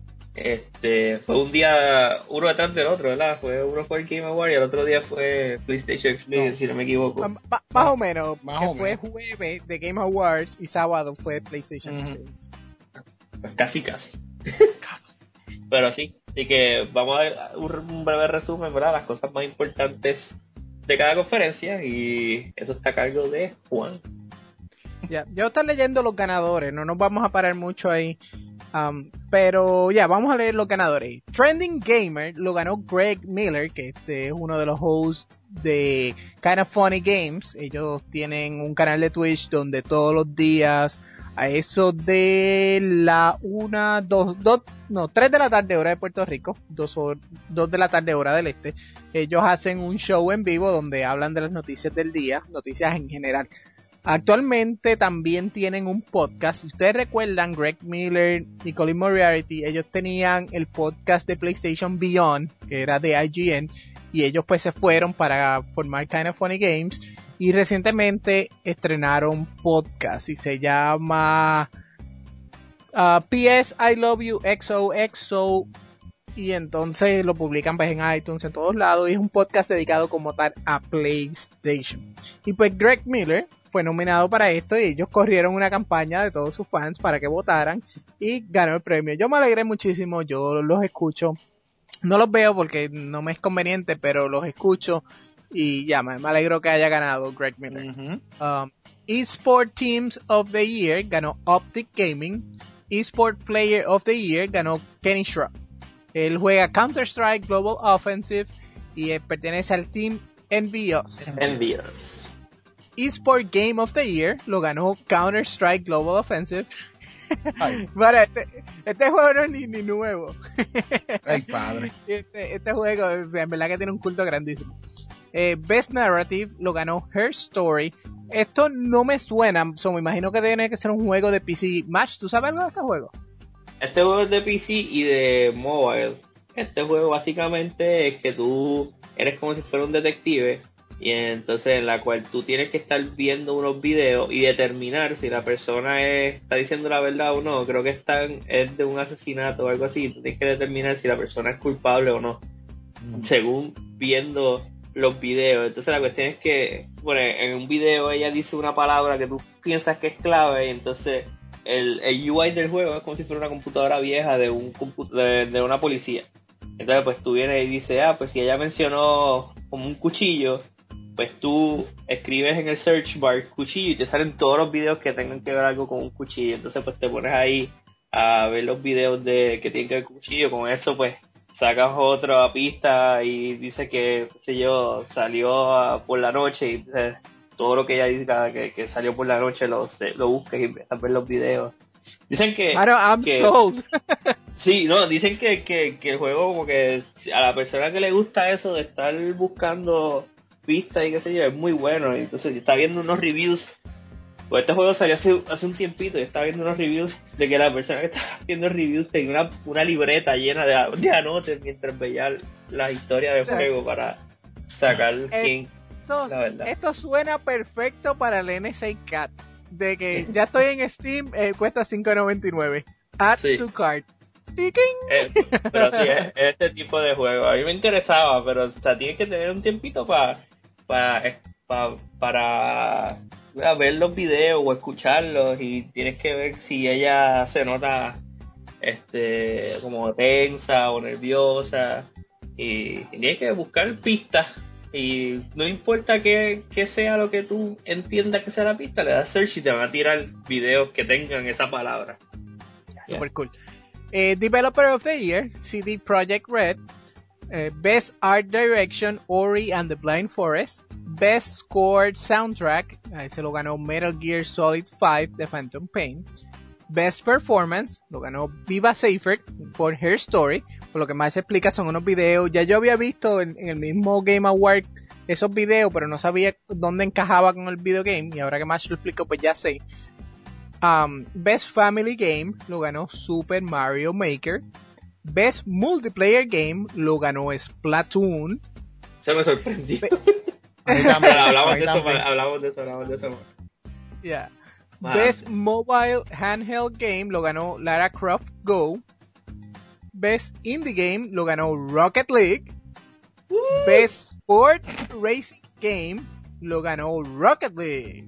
Fue un día uno detrás del otro, ¿verdad? Uno fue el Game Awards y el otro día fue PlayStation Experience, si no me equivoco. Más o menos, fue jueves de Game Awards y sábado fue PlayStation Experience. Pues casi. Pero sí, así que vamos a ver un breve resumen, ¿verdad? Las cosas más importantes de cada conferencia, y eso está a cargo de Juan. Ya, yo estoy leyendo los ganadores, no nos vamos a parar mucho ahí, pero ya, vamos a leer los ganadores. Trending Gamer lo ganó Greg Miller, que es uno de los hosts de Kind of Funny Games. Ellos tienen un canal de Twitch donde todos los días, a eso de la 3 de la tarde hora de Puerto Rico, 2 de la tarde hora del este, ellos hacen un show en vivo donde hablan de las noticias del día, noticias en general. Actualmente también tienen un podcast. Si ustedes recuerdan, Greg Miller y Colin Moriarty, ellos tenían el podcast de PlayStation Beyond, que era de IGN, y ellos pues se fueron para formar Kind of Funny Games, y recientemente estrenaron podcast y se llama PS I Love You XOXO, y entonces lo publican pues en iTunes, en todos lados, y es un podcast dedicado como tal a PlayStation. Y pues Greg Miller fue nominado para esto y ellos corrieron una campaña de todos sus fans para que votaran y ganó el premio. Yo me alegré muchísimo, yo los escucho, no los veo porque no me es conveniente, pero los escucho y ya, me alegro que haya ganado Greg Miller. Esport Teams of the Year ganó Optic Gaming. Esport Player of the Year ganó Kenny Shrub. Él juega Counter-Strike Global Offensive y pertenece al Team Envious. Envious. eSport Game of the Year lo ganó Counter-Strike Global Offensive. Ay. Bueno, este juego no es ni nuevo. Ay, padre. Este juego en verdad que tiene un culto grandísimo. Best Narrative lo ganó Her Story. Esto no me suena, me imagino que tiene que ser un juego de PC. Match, ¿tú sabes algo de este juego? Este juego es de PC y de mobile. Este juego básicamente es que tú eres como si fuera un detective, y entonces en la cual tú tienes que estar viendo unos videos y determinar si la persona está diciendo la verdad o no. Creo que es de un asesinato o algo así. Tú tienes que determinar si la persona es culpable o no, según viendo los videos. Entonces la cuestión es que, bueno, en un video ella dice una palabra que tú piensas que es clave, y entonces el UI del juego es como si fuera una computadora vieja de una policía. Entonces pues tú vienes y dices, pues si ella mencionó como un cuchillo, pues tú escribes en el search bar cuchillo y te salen todos los videos que tengan que ver algo con un cuchillo. Entonces pues te pones ahí a ver los videos que tienen que ver con cuchillo. Con eso pues sacas otra pista y dice que, qué sé yo, salió por la noche, y todo lo que ella diga que salió por la noche lo busques y empiezas a ver los videos. Dicen que... I'm sold. Sí, no, dicen que el juego como que a la persona que le gusta eso de estar buscando pistas y qué sé yo, es muy bueno. Entonces está viendo unos reviews. Pues este juego salió hace un tiempito y estaba viendo unos reviews de que la persona que estaba haciendo reviews tenía una libreta llena de anotes mientras veía la historia del juego para sacar la verdad. Esto suena perfecto para el NSA Cat. De que ya estoy en Steam, cuesta $5.99. Add to cart. Pero sí, es este tipo de juego. A mí me interesaba, pero o sea, tienes que tener un tiempito para ver los videos o escucharlos, y tienes que ver si ella se nota como tensa o nerviosa, y tienes que buscar pistas, y no importa que sea lo que tú entiendas que sea la pista, le das search y te van a tirar videos que tengan esa palabra. Super cool. Developer of the Year, CD Projekt Red. Best Art Direction, Ori and the Blind Forest. Best Scored Soundtrack, se lo ganó Metal Gear Solid 5, The Phantom Pain. Best Performance, lo ganó Viva Seifert por Her Story. Por lo que más se explica son unos videos. Ya yo había visto en el mismo Game Award esos videos, pero no sabía dónde encajaba con el videogame, y ahora que más lo explico pues ya sé. Best Family Game lo ganó Super Mario Maker. Best Multiplayer Game lo ganó Splatoon. Se me sorprendió. Hablamos de eso. Yeah. Best Mobile Handheld Game lo ganó Lara Croft Go. Best Indie Game lo ganó Rocket League. Best Sport Racing Game lo ganó Rocket League.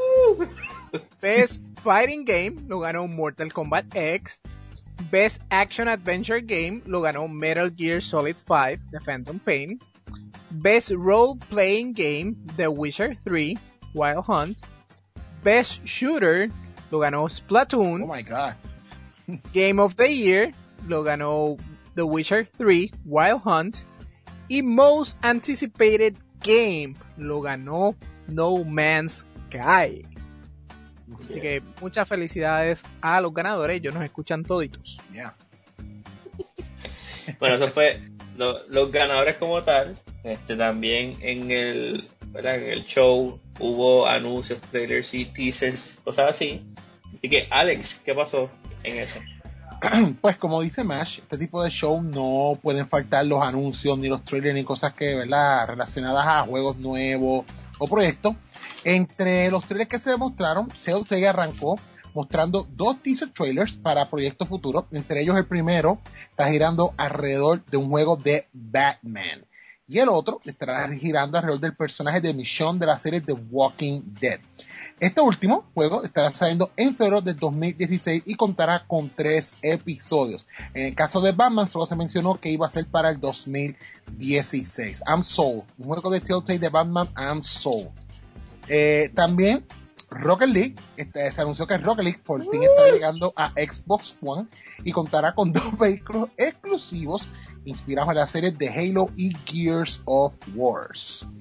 Best Fighting Game lo ganó Mortal Kombat X. Best Action Adventure Game lo ganó Metal Gear Solid 5, The Phantom Pain. Best Role Playing Game, The Witcher 3, Wild Hunt. Best Shooter lo ganó Splatoon. Oh my god. Game of the Year lo ganó The Witcher 3, Wild Hunt. Y Most Anticipated Game lo ganó No Man's Sky. Así que muchas felicidades a los ganadores, ellos nos escuchan toditos. Yeah. Bueno, eso fue los ganadores como tal. También en el show hubo anuncios, trailers y teasers, cosas así. Así que, Alex, ¿qué pasó en eso? Pues como dice Mash, este tipo de show no pueden faltar los anuncios, ni los trailers, ni cosas que, ¿verdad?, relacionadas a juegos nuevos o proyectos. Entre los trailers que se mostraron, Telltale arrancó mostrando 2 teaser trailers para proyectos futuros. Entre ellos el primero está girando alrededor de un juego de Batman, y el otro estará girando alrededor del personaje de Michonne de la serie The Walking Dead. Este último juego estará saliendo en febrero del 2016 y contará con 3 episodios. En el caso de Batman solo se mencionó que iba a ser para el 2016. I'm sold. Un juego de Telltale de Batman, I'm sold. También Rocket League, se anunció que Rocket League por fin está llegando a Xbox One y contará con 2 vehículos exclusivos inspirados en las series de Halo y Gears of War.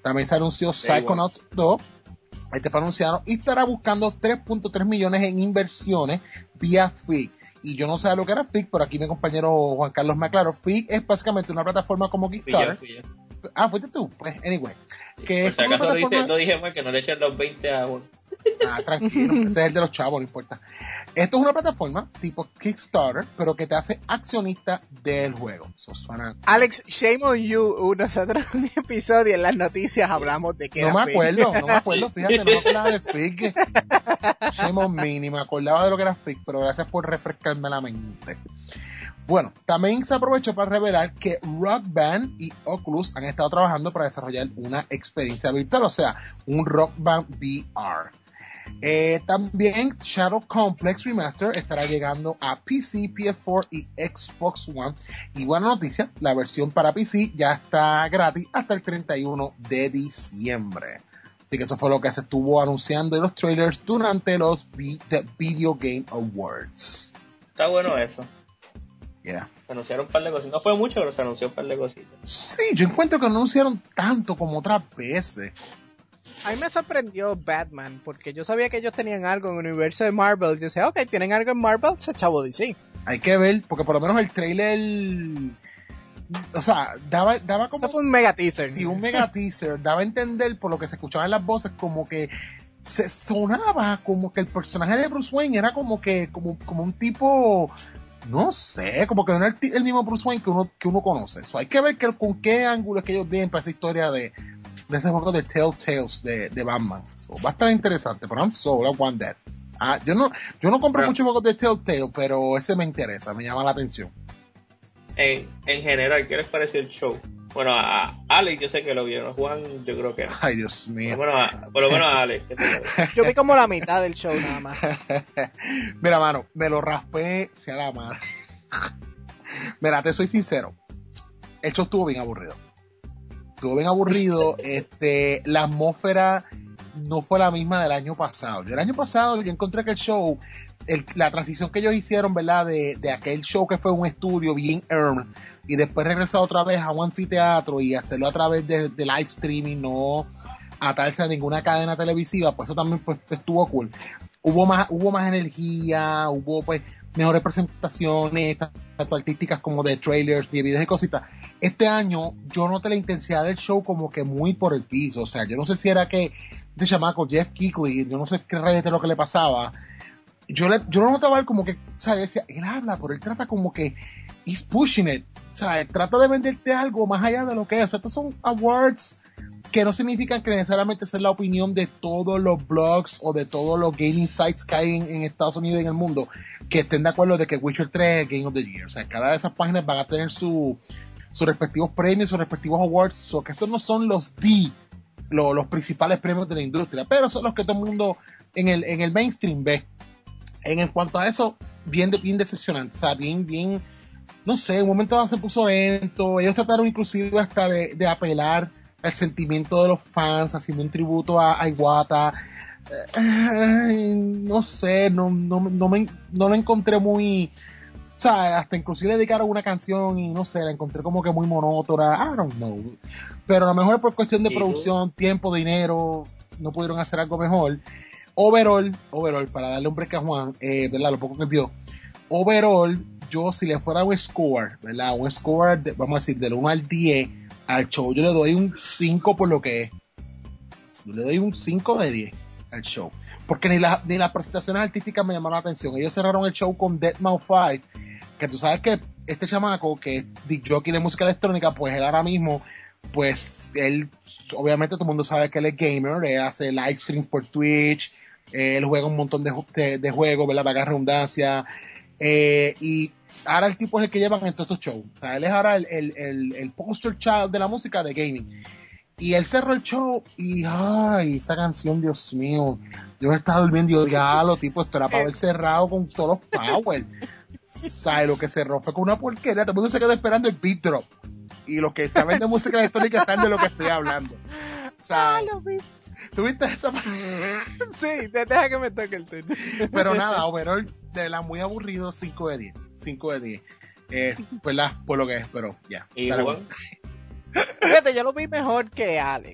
También se anunció Day Psychonauts 2. Este fue anunciado y estará buscando 3.3 millones en inversiones vía FIG. Y yo no sé lo que era FIG, pero aquí mi compañero Juan Carlos me aclaró. FIG es básicamente una plataforma como Kickstarter. Fui yo. Ah, fuiste tú. Pues, anyway. Que Por si acaso lo dije mal, que no le echen los 20 a uno. Ah, tranquilo, ese es el de los chavos, no importa. Esto es una plataforma tipo Kickstarter, pero que te hace accionista del juego. Eso suena... Alex, shame on you. Nosotros en un episodio en las noticias hablamos de que No era me fake. acuerdo, fíjate, no me acordaba de FIG. Shame on me, ni me acordaba de lo que era FIG, pero gracias por refrescarme la mente. Bueno, también se aprovechó para revelar que Rock Band y Oculus han estado trabajando para desarrollar una experiencia virtual, o sea, un Rock Band VR. También Shadow Complex Remaster estará llegando a PC, PS4 y Xbox One. Y buena noticia, la versión para PC ya está gratis hasta el 31 de diciembre. Así que eso fue lo que se estuvo anunciando en los trailers durante los Video Game Awards. Está bueno eso. Yeah. Se anunciaron un par de cositas. No fue mucho, pero se anunció un par de cositas. Sí, yo encuentro que no anunciaron tanto como otras veces. A mí me sorprendió Batman, porque yo sabía que ellos tenían algo en el universo de Marvel. Yo decía, ok, tienen algo en Marvel, se chavo DC. Hay que ver, porque por lo menos el trailer, o sea, daba como... Eso fue un mega teaser. Sí, un mega teaser. Daba a entender, por lo que se escuchaba en las voces, como que se sonaba como que el personaje de Bruce Wayne era como un tipo... No sé, como que no era el mismo Bruce Wayne que uno conoce. So, hay que ver con qué ángulo es que ellos vienen para esa historia de ese juego de Telltales de Batman. So, va a estar interesante, pero I'm sold, I want that. Yo no compro muchos juegos de Telltale, pero ese me interesa, me llama la atención. En general, ¿qué les pareció el show? Bueno, a Alex yo sé que lo vieron, Juan yo creo que no. Ay, Dios mío. Por lo menos a Alex. Yo vi como la mitad del show nada más. Mira, mano, me lo raspé, sea la madre. Mira, te soy sincero. El show estuvo bien aburrido. La atmósfera no fue la misma del año pasado. El año pasado yo encontré que el show, la transición que ellos hicieron, ¿verdad? De aquel show que fue un estudio bien earned, y después regresar otra vez a un anfiteatro y hacerlo a través de live streaming, no atarse a ninguna cadena televisiva, pues eso también pues, estuvo cool. Hubo más energía, hubo pues mejores presentaciones, tanto artísticas como de trailers, de videos y cositas. Este año yo noté la intensidad del show como que muy por el piso, o sea, yo no sé si era que este chamaco Jeff Keighley, yo no sé qué rayos de lo que le pasaba, yo lo notaba como que, o sea, decía, él habla, pero él trata como que he's pushing it, o sea, él trata de venderte algo más allá de lo que es. O sea, estos son awards que no significan que necesariamente sea la opinión de todos los blogs o de todos los gaming sites que hay en Estados Unidos y en el mundo que estén de acuerdo de que Witcher 3 es Game of the Year. O sea, cada de esas páginas van a tener sus respectivos premios, sus respectivos awards, o que estos no son los principales premios de la industria, pero son los que todo el mundo en el mainstream ve. En cuanto a eso, bien decepcionante, o sea, bien, no sé, un momento se puso lento. Ellos trataron inclusive hasta de apelar al sentimiento de los fans, haciendo un tributo a Iwata. No sé, no lo encontré muy, o sea, hasta inclusive dedicaron una canción y no sé, la encontré como que muy monótona. I don't know, pero a lo mejor por cuestión de producción, tiempo, dinero, no pudieron hacer algo mejor. Overall, para darle un break a Juan, ¿verdad? Lo poco que vio. Overall, yo si le fuera un score, ¿verdad? Un score, vamos a decir, del 1 al 10 al show, yo le doy un 5 por lo que es. Yo le doy un 5 de 10 al show. Porque ni las presentaciones artísticas me llamaron la atención. Ellos cerraron el show con Deadmau5, que tú sabes que este chamaco, que es jockey de música electrónica, pues él ahora mismo, pues él, obviamente todo el mundo sabe que él es gamer, él hace live streams por Twitch, él juega un montón de juegos, ¿verdad? Para redundancia, y ahora el tipo es el que llevan en todos estos shows. O sea, él es ahora el poster child de la música de gaming. Y él cerró el show y, ay, esa canción, Dios mío, yo me estaba durmiendo y diablo, tipo, esto era para haber cerrado con todos los power. ¿Sabes? Lo que cerró fue con una porquería, todo el mundo se quedó esperando el beat drop. Y los que saben de música electrónica saben de lo que estoy hablando. O sea, ¿tú viste esa? Sí, deja que me toque el turno. Pero nada, overall, de verdad, muy aburrido, 5 de 10. 5 de 10. ¿Verdad? Por lo que es, pero ya. ¿Y dale, Juan? Fíjate, yo lo vi mejor que Alex.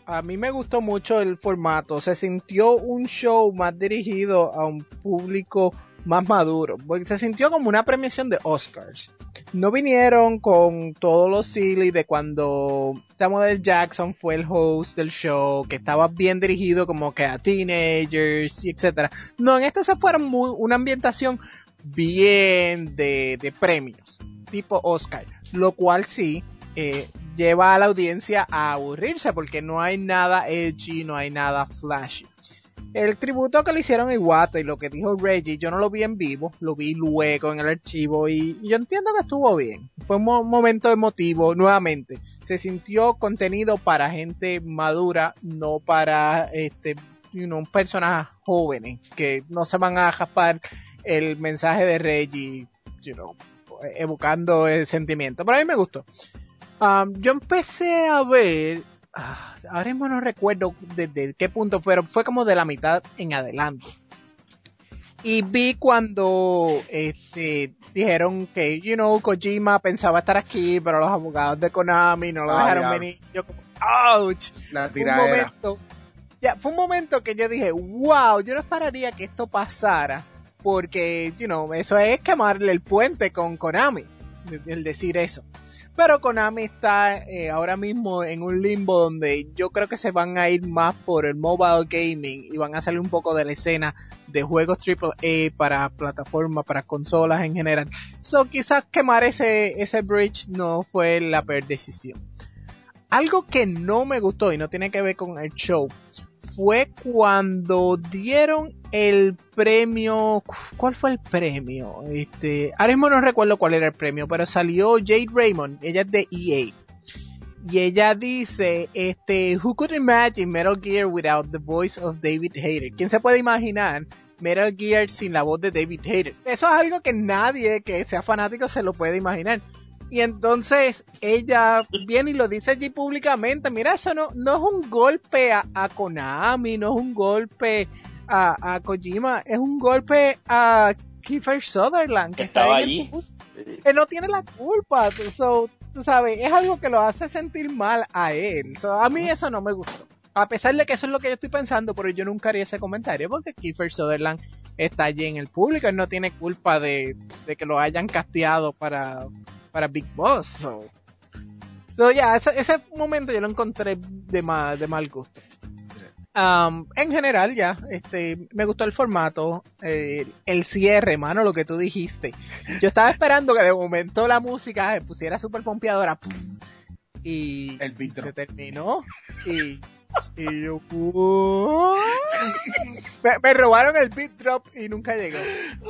A mí me gustó mucho el formato. Se sintió un show más dirigido a un público más maduro. Porque se sintió como una premiación de Oscars. No vinieron con todos los silly de cuando Samuel L. Jackson fue el host del show, que estaba bien dirigido como que a teenagers y etcétera. No, en este se fueron una ambientación bien de premios, tipo Oscar. Lo cual sí lleva a la audiencia a aburrirse porque no hay nada edgy, no hay nada flashy. El tributo que le hicieron a Iwata y lo que dijo Reggie, yo no lo vi en vivo, lo vi luego en el archivo y yo entiendo que estuvo bien. Fue un momento emotivo, nuevamente. Se sintió contenido para gente madura, no para personas jóvenes que no se van a jaspar el mensaje de Reggie, evocando el sentimiento. Pero a mí me gustó. Yo empecé a ver, ahora mismo no recuerdo desde qué punto fue como de la mitad en adelante. Y vi cuando dijeron que, Kojima pensaba estar aquí, pero los abogados de Konami no lo dejaron venir. Yo como, ouch. La tiradera. Fue un momento que yo dije, wow, yo no esperaría que esto pasara, porque, eso es quemarle el puente con Konami, el decir eso. Pero Konami está ahora mismo en un limbo donde yo creo que se van a ir más por el mobile gaming y van a salir un poco de la escena de juegos AAA para plataformas, para consolas en general. So quizás quemar ese bridge no fue la peor decisión. Algo que no me gustó y no tiene que ver con el show fue cuando dieron el premio. ¿Cuál fue el premio? Ahora mismo no recuerdo cuál era el premio, pero salió Jade Raymond, ella es de EA. Y ella dice, who could imagine Metal Gear without the voice of David Hayter? ¿Quién se puede imaginar Metal Gear sin la voz de David Hayter? Eso es algo que nadie que sea fanático se lo puede imaginar. Y entonces ella viene y lo dice allí públicamente. Mira, eso no es un golpe a Konami, no es un golpe a Kojima, es un golpe a Kiefer Sutherland, que estaba allí. Él no tiene la culpa, tú sabes, es algo que lo hace sentir mal a él. A mí eso no me gustó. A pesar de que eso es lo que yo estoy pensando, pero yo nunca haría ese comentario porque Kiefer Sutherland está allí en el público, él no tiene culpa de que lo hayan casteado para Big Boss. Ese momento yo lo encontré de mal gusto. En general me gustó el formato, el cierre, mano, lo que tú dijiste. Yo estaba esperando que de momento la música se pusiera súper pompeadora y el beat se terminó y yo me robaron el beat drop y nunca llegó.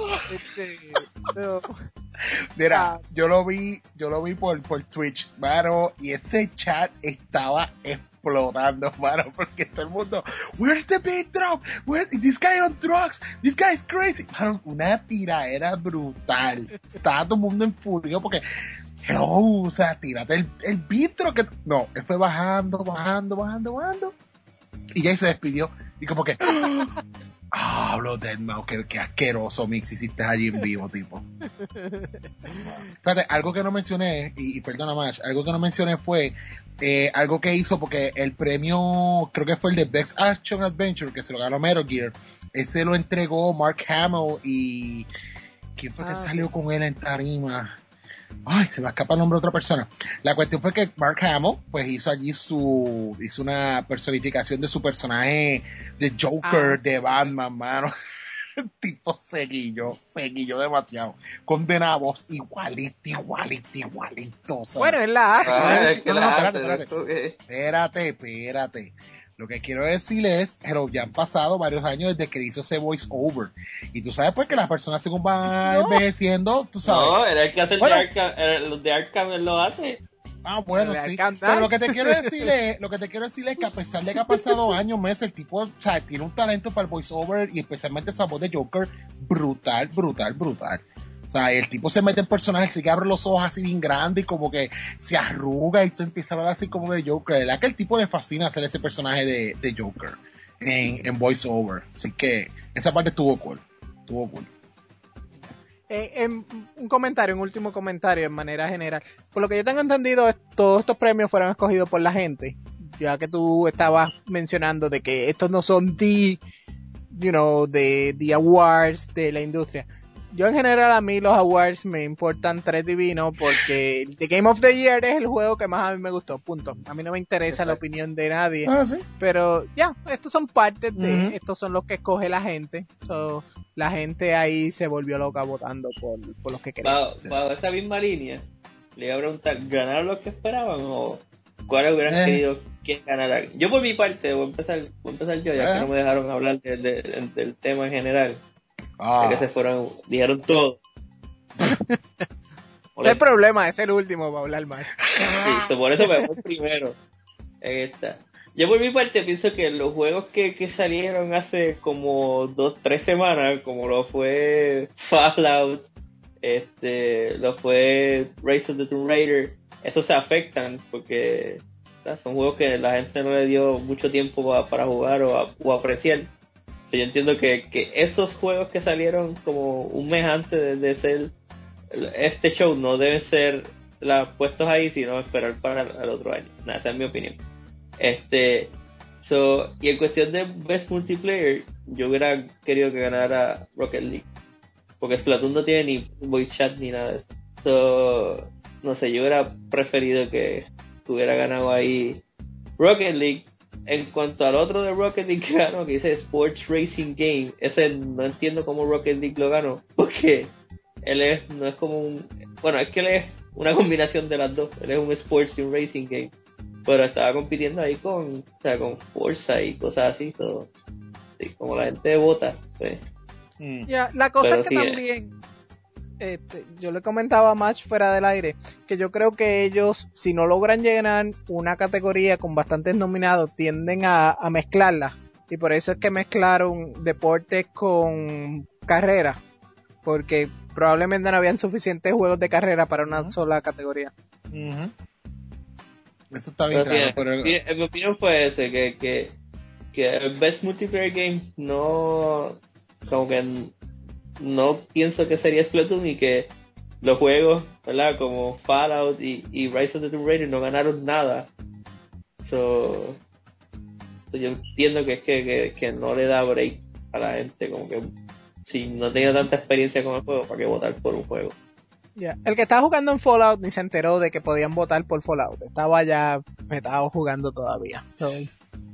Mira, yo lo vi por Twitch, mano, y ese chat estaba explotando, mano, porque todo el mundo, where's the beat drop? This guy on drugs? This guy is crazy. Mano, una tiradera brutal. Estaba todo el mundo en furio porque o sea, tírate el beat drop que no, él fue bajando y ya se despidió y como que hablo de no, que asqueroso mix hiciste allí en vivo, tipo. Fíjate, algo que no mencioné, y perdona más, algo que no mencioné fue algo que hizo, porque el premio, creo que fue el de Best Action Adventure, que se lo ganó Metal Gear, ese lo entregó Mark Hamill y ¿quién fue que salió con él en tarima? Ay, se me escapa el nombre de otra persona. La cuestión fue que Mark Hamill pues hizo allí hizo una personificación de su personaje de Joker de Batman, mano. Tipo seguillo demasiado. Condenamos igualito. ¿Sabes? Bueno, es la Espérate. Lo que quiero decirle es, pero ya han pasado varios años desde que hizo ese voice over. Y tú sabes pues que las personas según van envejeciendo, tú sabes. No, era el que hace los de Arkham, él lo hace. Ah, bueno, sí. Pero lo que te quiero decir es que a pesar de que ha pasado años, meses, el tipo, o sea, tiene un talento para el voice over y especialmente esa voz de Joker brutal. O sea, el tipo se mete en personajes, se abre los ojos así bien grandes y como que se arruga y tú empiezas a hablar así como de Joker. La verdad que el tipo le fascina hacer ese personaje de Joker en voice over. Así que esa parte estuvo cool. Un último comentario en manera general. Por lo que yo tengo entendido, todos estos premios fueron escogidos por la gente. ya que tú estabas mencionando de que estos no son the awards de la industria. Yo en general a mí los awards me importan tres divinos porque The Game of the Year es el juego que más a mí me gustó, punto. A mí no me interesa la opinión de nadie, ¿Sí? pero estos son partes de, estos son los que escoge la gente. So, la gente ahí se volvió loca votando por los que querían. Bajo esa misma línea, le iba a preguntar, ¿ganaron los que esperaban o cuáles hubieran querido quién ganara? Yo por mi parte voy a empezar yo, ya que no me dejaron hablar del tema en general. De que se fueron, dijeron todo. No hay problema, es el último para hablar más. Sí, por eso me voy primero. Yo por mi parte pienso que los juegos que salieron hace como 2-3 semanas, como lo fue Fallout, lo fue Rise of the Tomb Raider, esos se afectan porque son juegos que la gente no le dio mucho tiempo para jugar o apreciar. Yo entiendo que esos juegos que salieron como un mes antes de ser este show no deben ser puestos ahí, sino esperar para el otro año. Esa es mi opinión. Y en cuestión de Best Multiplayer, yo hubiera querido que ganara Rocket League, porque Splatoon no tiene ni voice chat ni nada de eso. No sé, yo hubiera preferido que hubiera ganado ahí Rocket League. En cuanto al otro de Rocket League que ganó, que dice Sports Racing Game, ese no entiendo cómo Rocket League lo ganó, porque él es una combinación de las dos. Él es un Sports y un Racing Game, pero estaba compitiendo ahí con Forza y cosas así, todo. Sí, como la gente vota, pues. La cosa es que también yo le comentaba a Match fuera del aire que yo creo que ellos, si no logran llenar una categoría con bastantes nominados, tienden a mezclarlas, y por eso es que mezclaron deportes con carreras, porque probablemente no habían suficientes juegos de carrera para una sola categoría. Eso está bien claro, pero en mi opinión fue ese, que el Best Multiplayer Game no pienso que sería Splatoon, y que los juegos, ¿verdad? Como Fallout y Rise of the Tomb Raider no ganaron nada. Yo entiendo que es que no le da break a la gente, como que si no tenía tanta experiencia con el juego, ¿para qué votar por un juego? El que estaba jugando en Fallout ni se enteró de que podían votar por Fallout. Estaba ya petado jugando todavía. Sí.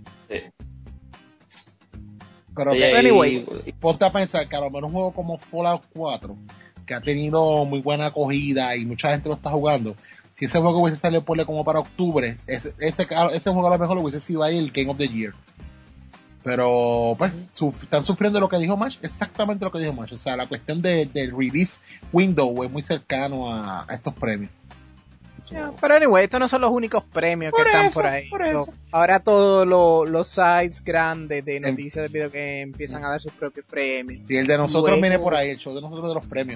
Pero anyway, ponte a pensar que a lo menos un juego como Fallout 4, que ha tenido muy buena acogida y mucha gente lo está jugando, si ese juego hubiese salido como para octubre, ese juego a lo mejor hubiese sido ahí el Game of the Year. Pero pues están sufriendo lo que dijo Mash, exactamente lo que dijo Mash. O sea, la cuestión del release window es muy cercano a estos premios. Pero anyway, estos no son los únicos premios que están por ahí. Ahora todos los sites grandes de noticias de video que empiezan a dar sus propios premios. Si el de nosotros viene por ahí, el show de nosotros de los premios.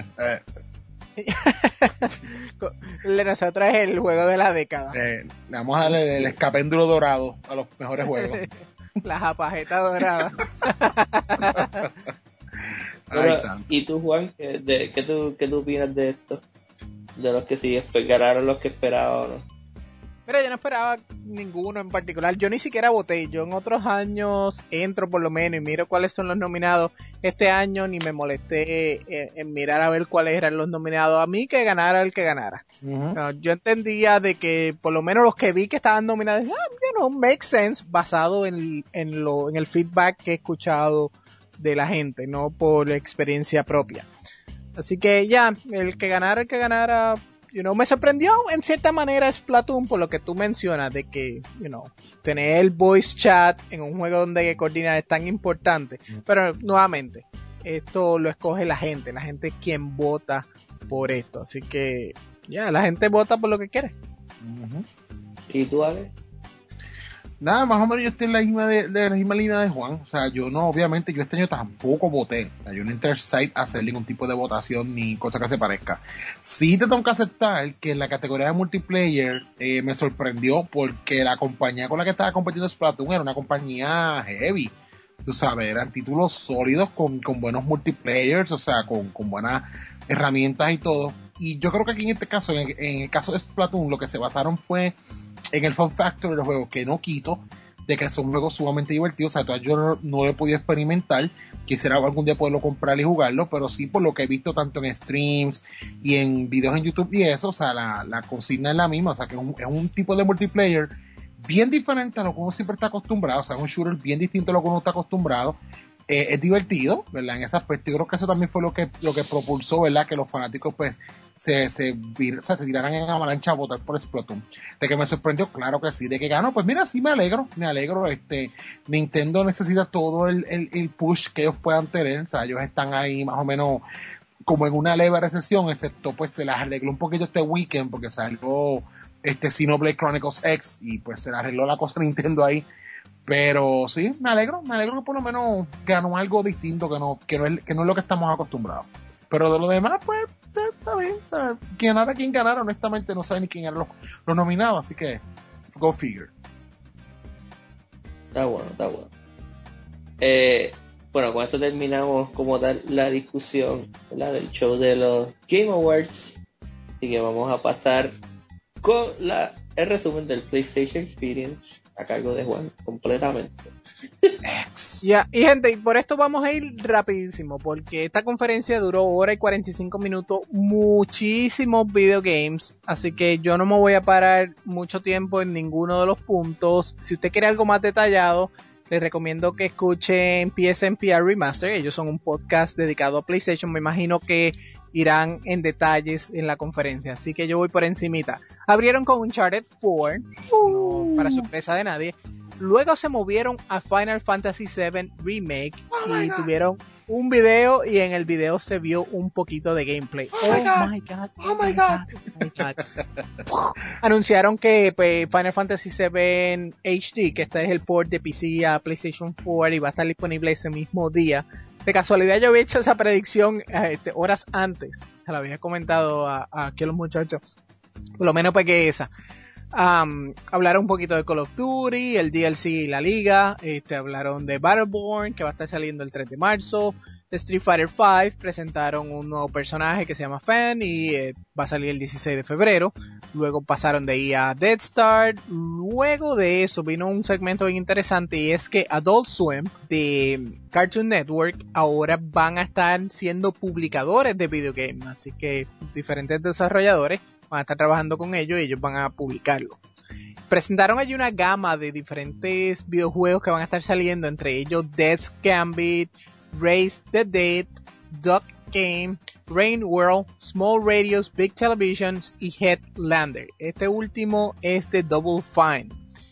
El de nosotros es el juego de la década. Le vamos a darle el escapéndulo dorado a los mejores juegos. La japajeta dorada. ¿Y tú, Juan, qué tú opinas de esto? De los que sí ganaron los que esperaba o no. Mira, yo no esperaba ninguno en particular. Yo ni siquiera voté. Yo en otros años entro por lo menos y miro cuáles son los nominados. Este año ni me molesté en mirar a ver cuáles eran los nominados. A mí que ganara el que ganara. No, yo entendía de que por lo menos los que vi que estaban nominados, make sense, basado en el feedback que he escuchado de la gente, no por experiencia propia. Así que el que ganara, me sorprendió en cierta manera Splatoon por lo que tú mencionas de que, tener el voice chat en un juego donde hay que coordinar es tan importante. Pero nuevamente, esto lo escoge la gente es quien vota por esto. Así que, la gente vota por lo que quiere. ¿Y tú, Ale? Nada, más o menos yo estoy en la misma línea de Juan. O sea, obviamente yo este año tampoco voté. O sea, yo no entré al site a hacer ningún tipo de votación ni cosa que se parezca. Sí te tengo que aceptar que en la categoría de multiplayer me sorprendió porque la compañía con la que estaba compitiendo Splatoon era una compañía heavy. Tú sabes, eran títulos sólidos con buenos multiplayers, o sea, con buenas herramientas y todo. Y yo creo que aquí en este caso, en el caso de Splatoon, lo que se basaron fue en el fun factor de los juegos, que no quito de que son juegos sumamente divertidos. O sea, todavía yo no lo he podido experimentar, quisiera algún día poderlo comprar y jugarlo, pero sí, por lo que he visto tanto en streams y en videos en YouTube y eso, o sea, la consigna es la misma. O sea, que es un tipo de multiplayer bien diferente a lo que uno siempre está acostumbrado. O sea, es un shooter bien distinto a lo que uno está acostumbrado. Es divertido, ¿verdad? En ese aspecto. Yo creo que eso también fue lo que propulsó, ¿verdad? Que los fanáticos, pues, se tiraran en avalancha a votar por Splatoon. De que me sorprendió, claro que sí. De que ganó, pues mira, sí me alegro. Nintendo necesita todo el push que ellos puedan tener. O sea, ellos están ahí más o menos como en una leve recesión, excepto, pues, se las arregló un poquito este weekend, porque salió Xenoblade Chronicles X, y pues se le arregló la cosa a Nintendo ahí. Pero sí, me alegro que por lo menos ganó algo distinto, que no es lo que estamos acostumbrados. Pero de lo demás, pues, está bien. O sea, quien ganara, honestamente no sabe ni quién eran los nominados, así que go figure. Está bueno. Bueno, con esto terminamos como tal la discusión, ¿verdad?, del show de los Game Awards. Así que vamos a pasar con el resumen del PlayStation Experience a cargo de Juan, completamente. Ya, y gente, por esto vamos a ir rapidísimo, porque esta conferencia duró 1 hora y 45 minutos, muchísimos videogames, así que yo no me voy a parar mucho tiempo en ninguno de los puntos. Si usted quiere algo más detallado, les recomiendo que escuchen PSNPR Remaster. Ellos son un podcast dedicado a PlayStation. Me imagino que irán en detalles en la conferencia, así que yo voy por encimita. Abrieron con Uncharted 4, no para sorpresa de nadie. Luego se movieron a Final Fantasy VII Remake y tuvieron un video, y en el video se vio un poquito de gameplay. Oh my god. Anunciaron que pues, Final Fantasy VII HD, que este es el port de PC a PlayStation 4, y va a estar disponible ese mismo día. De casualidad yo había hecho esa predicción horas antes, se la había comentado a aquí a los muchachos, por lo menos pegué esa. Hablaron un poquito de Call of Duty, el DLC y la liga. Hablaron de Battleborn, que va a estar saliendo el 3 de marzo. De Street Fighter V presentaron un nuevo personaje que se llama Fan y va a salir el 16 de febrero. Luego pasaron de ahí a Dead Start. Luego de eso vino un segmento bien interesante, y es que Adult Swim de Cartoon Network ahora van a estar siendo publicadores de videogames, así que diferentes desarrolladores van a estar trabajando con ellos y ellos van a publicarlo. Presentaron allí una gama de diferentes videojuegos que van a estar saliendo, entre ellos Death's Gambit, Race the Dead, Duck Game, Rain World, Small Radios, Big Televisions y Headlander. Este último es de Double Fine.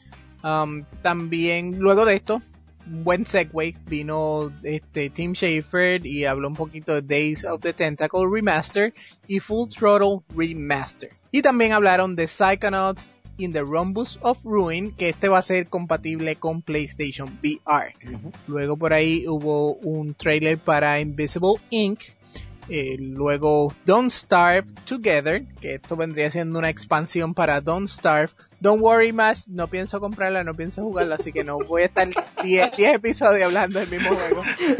También luego de esto, un buen segue, vino Tim Schafer y habló un poquito de Days of the Tentacle Remaster y Full Throttle Remaster. Y también hablaron de Psychonauts in the Rhombus of Ruin, que va a ser compatible con PlayStation VR. Luego por ahí hubo un trailer para Invisible Inc. Luego Don't Starve Together, que esto vendría siendo una expansión para Don't Starve. Don't worry much, no pienso comprarla, no pienso jugarla, así que no voy a estar 10 episodios hablando del mismo juego.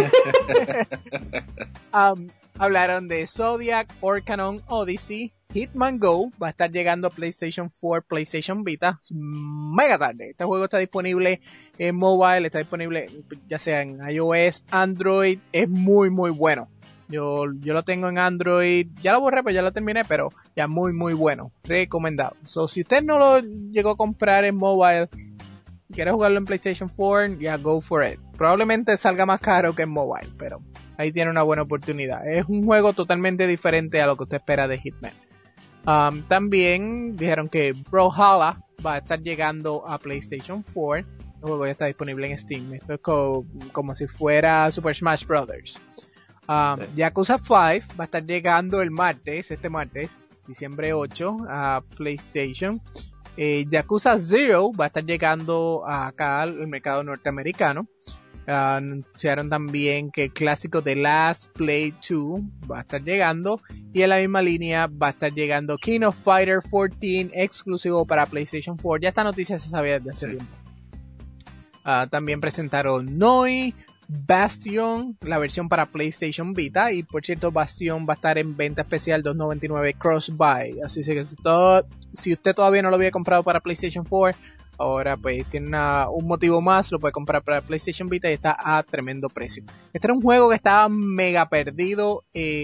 Hablaron de Zodiac, Orcanon Odyssey, Hitman Go, va a estar llegando a PlayStation 4, PlayStation Vita, mega tarde. Este juego está disponible en mobile, está disponible ya sea en iOS, Android, es muy muy bueno. Yo lo tengo en Android, ya lo borré, pues ya lo terminé, pero ya muy muy bueno, recomendado. So, si usted no lo llegó a comprar en mobile y quiere jugarlo en PlayStation 4, ya go for it. Probablemente salga más caro que en mobile, pero ahí tiene una buena oportunidad. Es un juego totalmente diferente a lo que usted espera de Hitman. También dijeron que Brawlhalla va a estar llegando a PlayStation 4. El juego ya está disponible en Steam. Esto es como si fuera Super Smash Brothers. Yakuza 5 va a estar llegando este martes, diciembre 8, a PlayStation. Yakuza 0 va a estar llegando acá al mercado norteamericano. Anunciaron también que el clásico The Last Play 2 va a estar llegando, y en la misma línea va a estar llegando King of Fighter 14 exclusivo para PlayStation 4. Ya esta noticia se sabía desde hace tiempo. También presentaron Noi, Bastion, la versión para PlayStation Vita, y por cierto Bastion va a estar en venta especial $2.99 cross-buy, así que si usted todavía no lo había comprado para PlayStation 4, ahora pues tiene un motivo más, lo puede comprar para PlayStation Vita y está a tremendo precio. Este era un juego que estaba mega perdido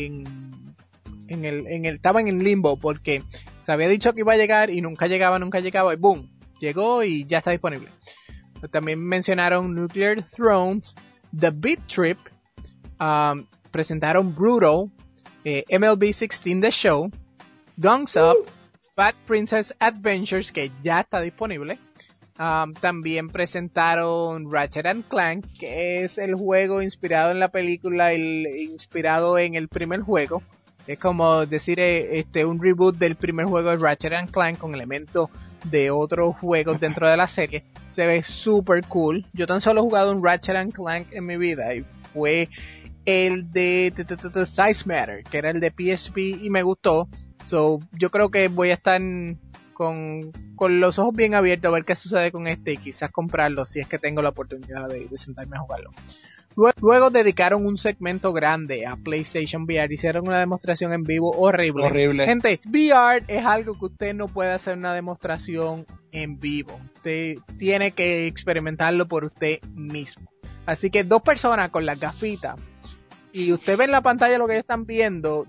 estaba en el limbo porque se había dicho que iba a llegar y nunca llegaba y boom, llegó y ya está disponible. También mencionaron Nuclear Thrones, The Beat Trip, presentaron Brutal, MLB 16 The Show, Guns Up, Fat Princess Adventures, que ya está disponible. También presentaron Ratchet and Clank, que es el juego inspirado en la película, inspirado en el primer juego. Es como decir un reboot del primer juego de Ratchet and Clank con elementos de otros juegos dentro de la serie. Se ve super cool. Yo tan solo he jugado un Ratchet and Clank en mi vida y fue el de Size Matter, que era el de PSP y me gustó. So, yo creo que voy a estar con los ojos bien abiertos a ver qué sucede con este y quizás comprarlo si es que tengo la oportunidad de sentarme a jugarlo. Luego dedicaron un segmento grande a PlayStation VR, hicieron una demostración en vivo horrible. Gente, VR es algo que usted no puede hacer una demostración en vivo. Usted tiene que experimentarlo por usted mismo. Así que 2 personas con las gafitas y usted ve en la pantalla lo que ellos están viendo,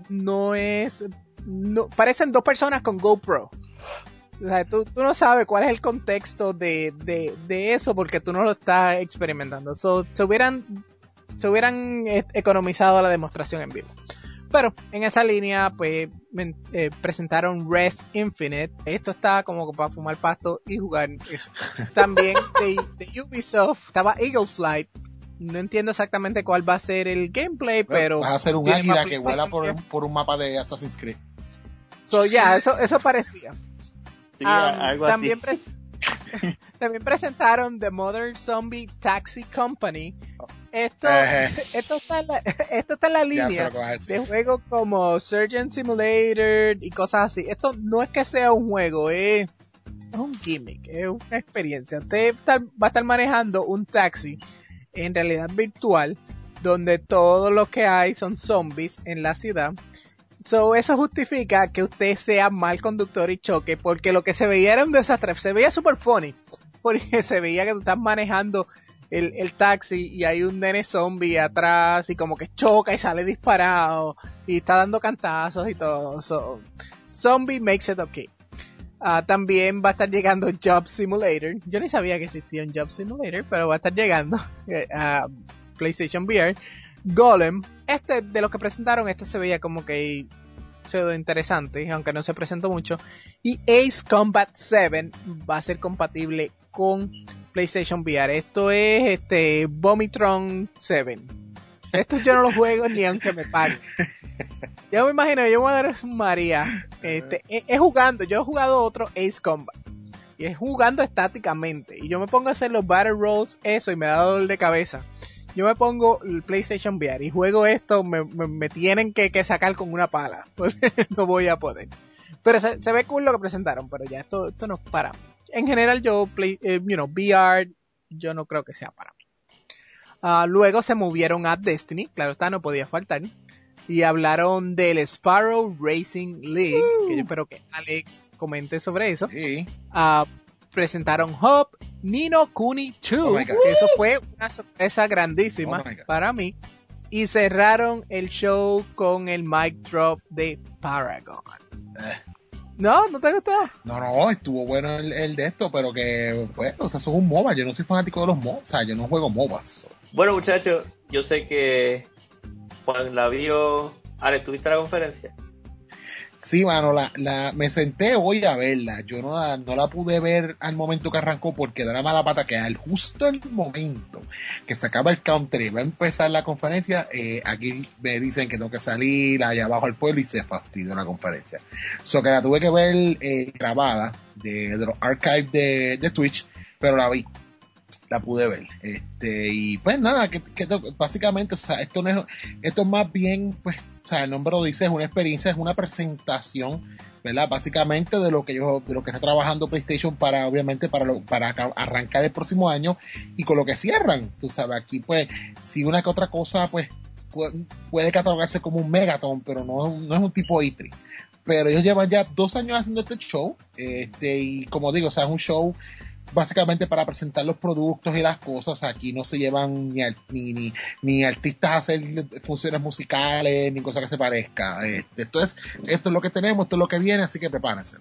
parecen 2 personas con GoPro. O sea, tú no sabes cuál es el contexto de eso porque tú no lo estás experimentando. Se hubieran economizado la demostración en vivo. Pero en esa línea pues presentaron Res Infinite. Esto está como para fumar pasto y jugar eso. También de Ubisoft estaba Eagle Flight. No entiendo exactamente cuál va a ser el gameplay, pero vas a hacer un águila que vuela por un mapa de Assassin's Creed. Eso parecía. Sí, algo también así. También presentaron The Mother Zombie Taxi Company. Esto está en la línea de juegos como Surgeon Simulator y cosas así. Esto no es que sea un juego, es un gimmick, es una experiencia. Usted va a estar manejando un taxi en realidad virtual donde todo lo que hay son zombies en la ciudad. Eso justifica que usted sea mal conductor y choque, porque lo que se veía era un desastre. Se veía super funny, porque se veía que tú estás manejando el taxi y hay un nene zombie atrás y como que choca y sale disparado y está dando cantazos y todo. Zombie makes it okay. También va a estar llegando Job Simulator. Yo ni sabía que existía un Job Simulator, pero va a estar llegando a PlayStation VR. Golem, de los que presentaron, se veía como que pseudo interesante, aunque no se presentó mucho. Y Ace Combat 7 va a ser compatible con PlayStation VR. Esto es Vomitron 7. Esto yo no lo juego ni aunque me paguen. Yo me imagino, yo voy a dar un María. Yo he jugado otro Ace Combat. Y es jugando estáticamente. Y yo me pongo a hacer los Battle Rolls, y me da dolor de cabeza. Yo me pongo el PlayStation VR y juego esto, me tienen que sacar con una pala. No voy a poder. Pero se ve cool lo que presentaron, pero ya esto no es para mí. En general VR, yo no creo que sea para mí. Luego se movieron a Destiny, claro está, no podía faltar. Y hablaron del Sparrow Racing League, que yo espero que Alex comente sobre eso. Sí. Presentaron Hop, Ni no Kuni 2, que eso fue una sorpresa grandísima para mí. Y cerraron el show con el mic drop de Paragon. ¿No? ¿No te gustó? No, estuvo bueno el de esto, pero que, pues, o sea, eso es un MOBA. Yo no soy fanático de los MOBA, o sea, yo no juego MOBAs. Bueno, muchachos, yo sé que cuando la vio, Alex, ¿tuviste la conferencia? Sí, mano, me senté hoy a verla. Yo no la pude ver al momento que arrancó porque da la mala pata que justo el momento que se acaba el country va a empezar la conferencia, aquí me dicen que tengo que salir allá abajo al pueblo y se fastidió la conferencia. Que la tuve que ver grabada de los archives de Twitch, pero la vi. La pude ver. Y pues nada, básicamente, o sea, esto es más bien, pues, o sea, el nombre lo dice, es una experiencia, es una presentación, ¿verdad? Básicamente de lo que está trabajando PlayStation para, obviamente, para arrancar el próximo año y con lo que cierran. Tú sabes, aquí pues, si una que otra cosa, pues, puede catalogarse como un Megaton, pero no es un tipo E3. Pero ellos llevan ya 2 años haciendo este show, y como digo, o sea, es un show básicamente para presentar los productos y las cosas. Aquí no se llevan ni artistas a hacer funciones musicales, ni cosa que se parezca. Esto es lo que tenemos, esto es lo que viene, así que prepárense.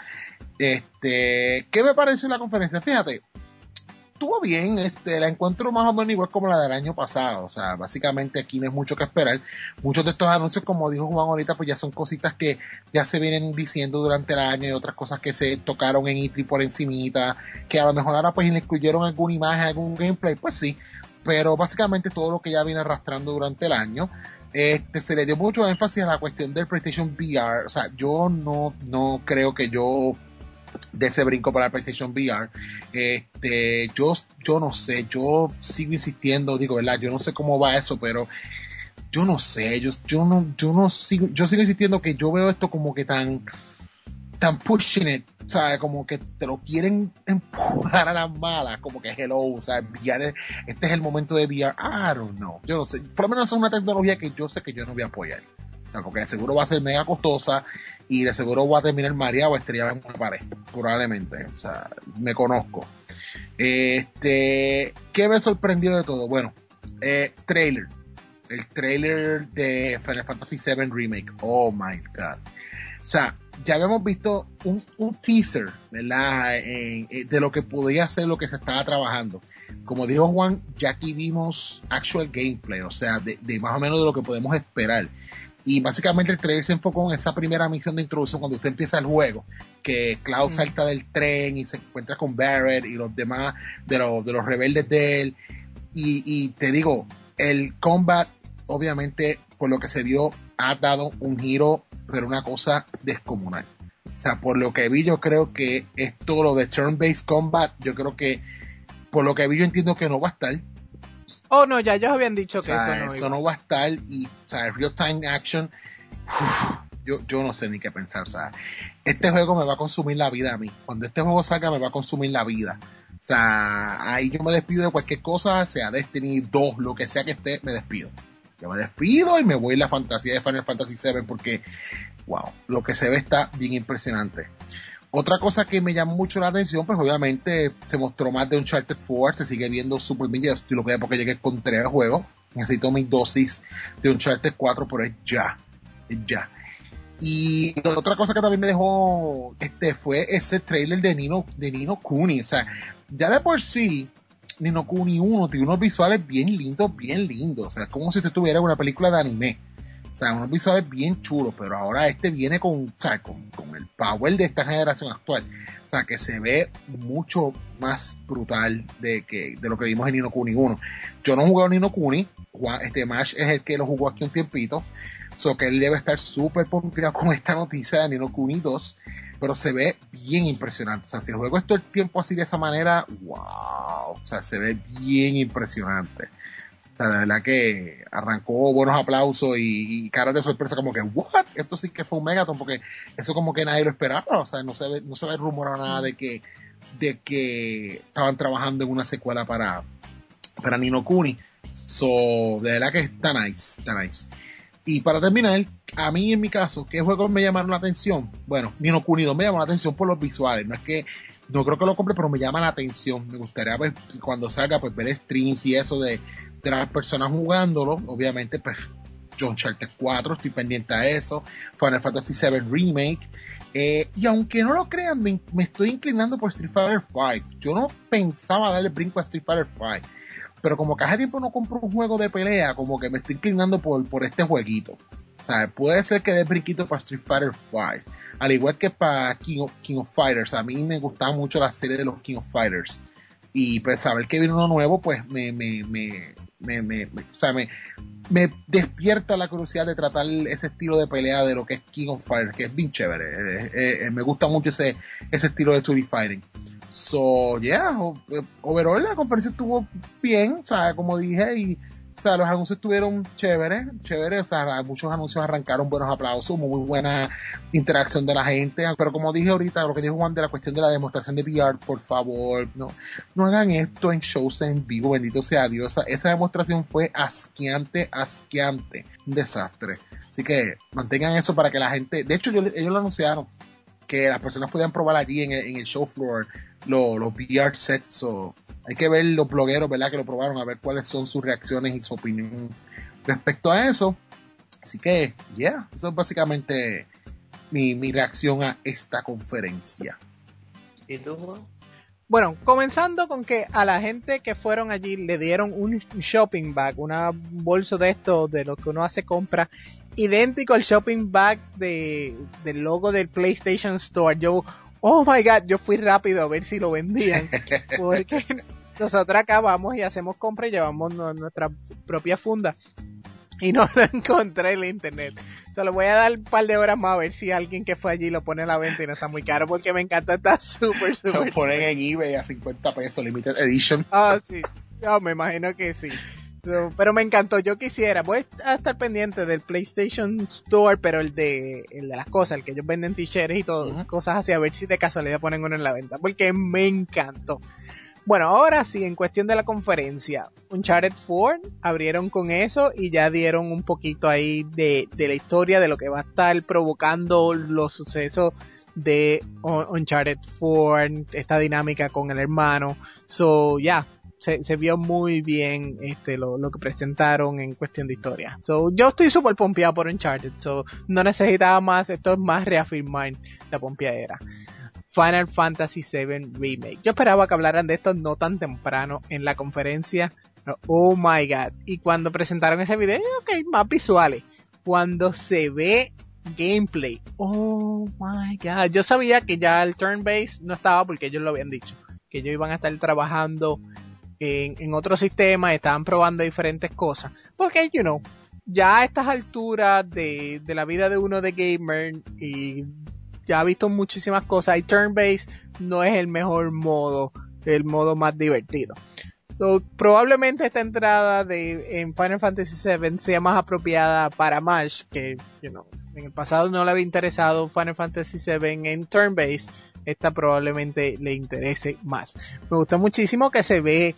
¿Qué me pareció la conferencia? Fíjate, estuvo bien, la encuentro más o menos igual como la del año pasado, o sea, básicamente aquí no hay mucho que esperar. Muchos de estos anuncios, como dijo Juan ahorita, pues ya son cositas que ya se vienen diciendo durante el año y otras cosas que se tocaron en E3 por encimita, que a lo mejor ahora pues le incluyeron alguna imagen, algún gameplay, pues sí, pero básicamente todo lo que ya viene arrastrando durante el año. Se le dio mucho énfasis a la cuestión del PlayStation VR, o sea, yo no creo que yo de ese brinco para el PlayStation VR. Yo no sé, yo sigo insistiendo, digo, ¿verdad? Yo no sé cómo va eso, pero yo no sé, yo sigo insistiendo que yo veo esto como que tan pushing it, o sea, como que te lo quieren empujar a las malas, como que hello, o sea, VR, este es el momento de VR, I don't know, yo no sé, por lo menos es una tecnología que yo sé que yo no voy a apoyar, o sea, porque de seguro va a ser mega costosa y de seguro voy a terminar mareado o estrellado en una pared, probablemente, o sea, me conozco. ¿Qué me sorprendió de todo? Bueno, el trailer de Final Fantasy VII Remake, oh my god, o sea, ya habíamos visto un teaser, ¿verdad? De lo que podría ser lo que se estaba trabajando. Como dijo Juan, ya aquí vimos actual gameplay, o sea, de más o menos de lo que podemos esperar. Y básicamente el trailer se enfocó en esa primera misión de introducción cuando usted empieza el juego, que Cloud salta del tren y se encuentra con Barrett y los demás de los rebeldes de él. Y te digo, el combat, obviamente, por lo que se vio, ha dado un giro, pero una cosa descomunal. O sea, por lo que vi, yo creo que esto, lo de turn-based combat, yo creo que, por lo que vi, yo entiendo que no va a estar. Oh, no, ya ellos habían dicho que eso no va a estar. Y, o sea, el real-time action, yo no sé ni qué pensar. O sea, este juego me va a consumir la vida a mí. Cuando este juego salga, me va a consumir la vida. O sea, ahí yo me despido de cualquier cosa, sea Destiny 2, lo que sea que esté, me despido. Yo me despido y me voy a la fantasía de Final Fantasy VII porque, wow, lo que se ve está bien impresionante. Otra cosa que me llamó mucho la atención, pues obviamente se mostró más de Uncharted 4, se sigue viendo súper bien, yo estoy lo que porque llegué con 3 juegos, necesito mi dosis de Uncharted 4, pero es ya. Y otra cosa que también me dejó fue ese trailer de Ni no Kuni, o sea, ya de por sí Ni no Kuni 1 tiene unos visuales bien lindos, o sea, es como si usted tuviera una película de anime. O sea, unos visuales bien chulos, pero ahora viene con el power de esta generación actual. O sea, que se ve mucho más brutal de lo que vimos en Ni no Kuni 1. Yo no jugué a Ni no Kuni, Mash es el que lo jugó aquí un tiempito, so que él debe estar súper pompeado con esta noticia de Ni no Kuni 2, pero se ve bien impresionante. O sea, si el juego es todo el tiempo así de esa manera, wow, o sea, se ve bien impresionante. O sea, la verdad que arrancó buenos aplausos y caras de sorpresa como que, ¿what? Esto sí que fue un Megaton, porque eso como que nadie lo esperaba. O sea, no se ve rumorado nada de que estaban trabajando en una secuela para Ni no Kuni. So, de verdad que está nice. Y para terminar, a mí en mi caso, ¿qué juegos me llamaron la atención? Bueno, Ni no Kuni 2 me llamó la atención por los visuales. No creo que lo compre, pero me llama la atención. Me gustaría ver cuando salga, pues ver streams y eso de las personas jugándolo. Obviamente, pues Uncharted 4, estoy pendiente a eso. Final Fantasy VII Remake. Y aunque no lo crean, me estoy inclinando por Street Fighter V. Yo no pensaba darle brinco a Street Fighter V, pero como que hace tiempo no compro un juego de pelea, como que me estoy inclinando por este jueguito. O sea, puede ser que dé brinquito para Street Fighter V, al igual que para King of Fighters. A mí me gustaba mucho la serie de los King of Fighters, y pues saber que viene uno nuevo, pues me despierta la curiosidad de tratar ese estilo de pelea de lo que es King of Fighters, que es bien chévere. Me gusta mucho ese estilo de 2D fighting. So, yeah, overall la conferencia estuvo bien, o sea, como dije, y o sea, los anuncios estuvieron chéveres, o sea, muchos anuncios arrancaron buenos aplausos, hubo muy buena interacción de la gente, pero como dije ahorita, lo que dijo Juan de la cuestión de la demostración de VR, por favor, no hagan esto en shows en vivo, bendito sea Dios, esa demostración fue asqueante, un desastre. Así que mantengan eso para que la gente, de hecho ellos lo anunciaron, que las personas podían probar allí en el show floor los VR sets, so, hay que ver los blogueros, ¿verdad? Que lo probaron, a ver cuáles son sus reacciones y su opinión respecto a eso. Así que, yeah, eso es básicamente mi reacción a esta conferencia. ¿Y tú, Juan? Bueno, comenzando con que a la gente que fueron allí le dieron un shopping bag, una bolso de esto, de lo que uno hace compra, idéntico al shopping bag del logo del PlayStation Store. Yo, oh my god, yo fui rápido a ver si lo vendían, porque nosotros acá vamos y hacemos compra y llevamos nuestra propia funda. Y no lo encontré en la internet. Solo voy a dar un par de horas más a ver si alguien que fue allí lo pone a la venta y no está muy caro, porque me encanta, está súper. Lo ponen en eBay a $50, limited edition. Ah, sí. Me imagino que sí. Pero me encantó, yo quisiera. Voy a estar pendiente del PlayStation Store, pero el de las cosas, el que ellos venden t-shirts y todo, cosas así, a ver si de casualidad ponen uno en la venta, porque me encantó. Bueno, ahora sí, en cuestión de la conferencia, Uncharted 4 abrieron con eso y ya dieron un poquito ahí de la historia, de lo que va a estar provocando los sucesos de Uncharted 4, esta dinámica con el hermano. So, ya, se vio muy bien lo que presentaron en cuestión de historia. So, yo estoy súper pompeado por Uncharted, so no necesitaba más, esto es más reafirmar la pompeadera. Final Fantasy VII Remake. Yo esperaba que hablaran de esto no tan temprano en la conferencia. Oh my god. Y cuando presentaron ese video, ok, más visuales. Cuando se ve gameplay, oh my god. Yo sabía que ya el turn-based no estaba porque ellos lo habían dicho. Que ellos iban a estar trabajando en otro sistema, estaban probando diferentes cosas. Porque, ya a estas alturas de la vida de uno de gamer y ya ha visto muchísimas cosas y turn-based no es el mejor modo, el modo más divertido. So, probablemente esta entrada en Final Fantasy VII sea más apropiada para Mash, que en el pasado no le había interesado Final Fantasy VII en turn-based. Esta probablemente le interese más. Me gustó muchísimo que se ve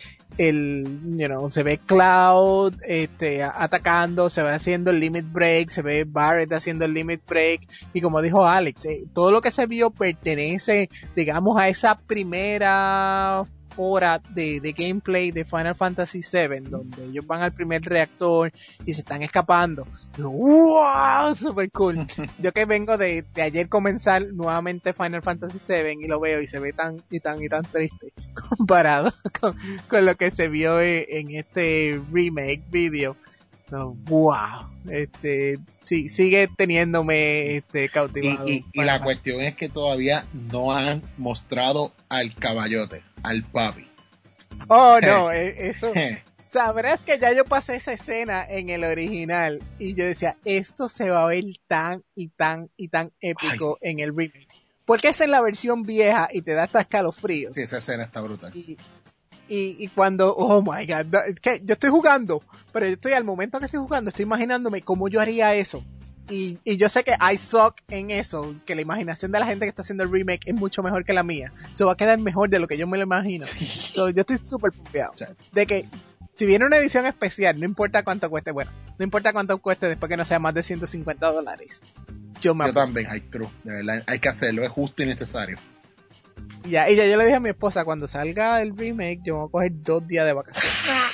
se ve Cloud atacando, se ve haciendo el limit break, se ve Barret haciendo el limit break, y como dijo Alex, todo lo que se vio pertenece, digamos, a esa primera hora de gameplay de Final Fantasy VII, donde ellos van al primer reactor y se están escapando. ¡Wow! Super cool. Yo que vengo de ayer comenzar nuevamente Final Fantasy VII y lo veo y se ve tan triste comparado con lo que se vio en este remake video. No, wow. Sí, sigue teniéndome cautivado. Y la cuestión es que todavía no han mostrado al caballote, al papi. Oh, no, eso. Sabrás que ya yo pasé esa escena en el original y yo decía, esto se va a ver tan épico en el remake. Porque es en la versión vieja y te da hasta escalofríos. Sí, esa escena está brutal. Y cuando, oh my god, que yo estoy jugando, pero yo estoy al momento que estoy jugando, estoy imaginándome cómo yo haría eso. Y yo sé que I suck en eso, que la imaginación de la gente que está haciendo el remake es mucho mejor que la mía. Eso va a quedar mejor de lo que yo me lo imagino. So, yo estoy súper confiado de que si viene una edición especial, no importa cuánto cueste, no importa cuánto cueste después que no sea más de $150. Yo también, de verdad, hay que hacerlo, es justo y necesario. Y ya yo le dije a mi esposa, cuando salga el remake, yo voy a coger 2 días de vacaciones.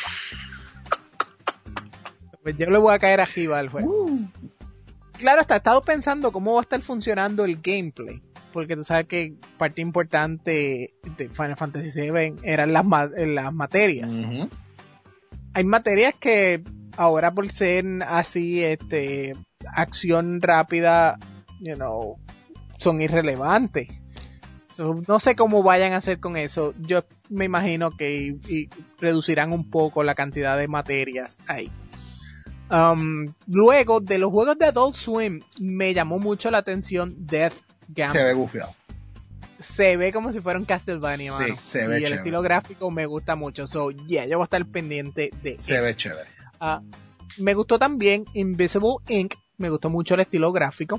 Pues yo le voy a caer arriba al juego. Claro, he estado pensando cómo va a estar funcionando el gameplay. Porque tú sabes que parte importante de Final Fantasy VII eran las materias. Uh-huh. Hay materias que ahora por ser así, acción rápida, son irrelevantes. No sé cómo vayan a hacer con eso. Yo me imagino que reducirán un poco la cantidad de materias ahí. Luego, de los juegos de Adult Swim, me llamó mucho la atención Death Gambit. Se ve bufiado. se ve como si fuera un Castlevania, Sí, mano. se ve Y el chévere. estilo gráfico me gusta mucho. So, yeah, yo voy a estar pendiente de Se eso. ve chévere. Me gustó también Invisible Ink. Me gustó mucho el estilo gráfico.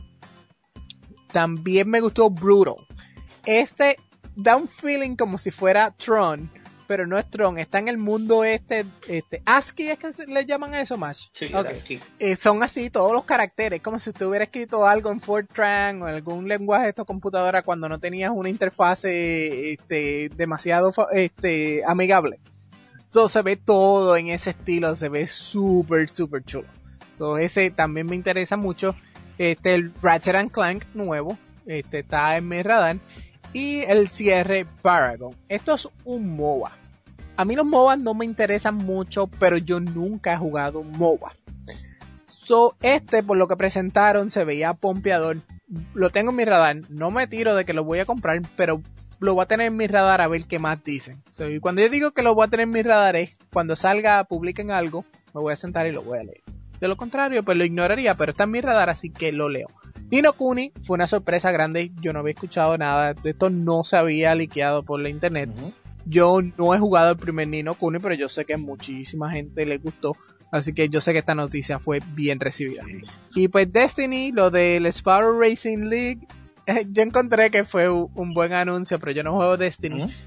También me gustó Brutal. Este da un feeling como si fuera Tron, pero no es Tron. Está en el mundo ASCII es que le llaman a eso más. Sí, Ok. aquí. Son así todos los caracteres, como si usted hubiera escrito algo en Fortran o en algún lenguaje de esta computadora cuando no tenías una interfase demasiado amigable. So, se ve todo en ese estilo, se ve súper chulo. So, ese también me interesa mucho. El Ratchet and Clank nuevo, está en mi radar. Y el cierre Paragon. Esto es un MOBA. A mí los MOBA no me interesan mucho, pero yo nunca he jugado un MOBA. So, por lo que presentaron, se veía pompeador. Lo tengo en mi radar. No me tiro de que lo voy a comprar, pero lo voy a tener en mi radar a ver qué más dicen. So, y cuando yo digo que lo voy a tener en mi radar es cuando salga, publiquen algo, me voy a sentar y lo voy a leer. De lo contrario, pues lo ignoraría, pero está en mi radar, así que lo leo. Ni no Kuni fue una sorpresa grande. Yo no había escuchado nada de esto, no se había liqueado por la internet. Ujú. Yo no he jugado el primer Ni no Kuni, pero yo sé que a muchísima gente le gustó. Así que yo sé que esta noticia fue bien recibida. Sí. Y pues Destiny, lo del Sparrow Racing League, yo encontré que fue un buen anuncio, pero yo no juego Destiny. Ujú.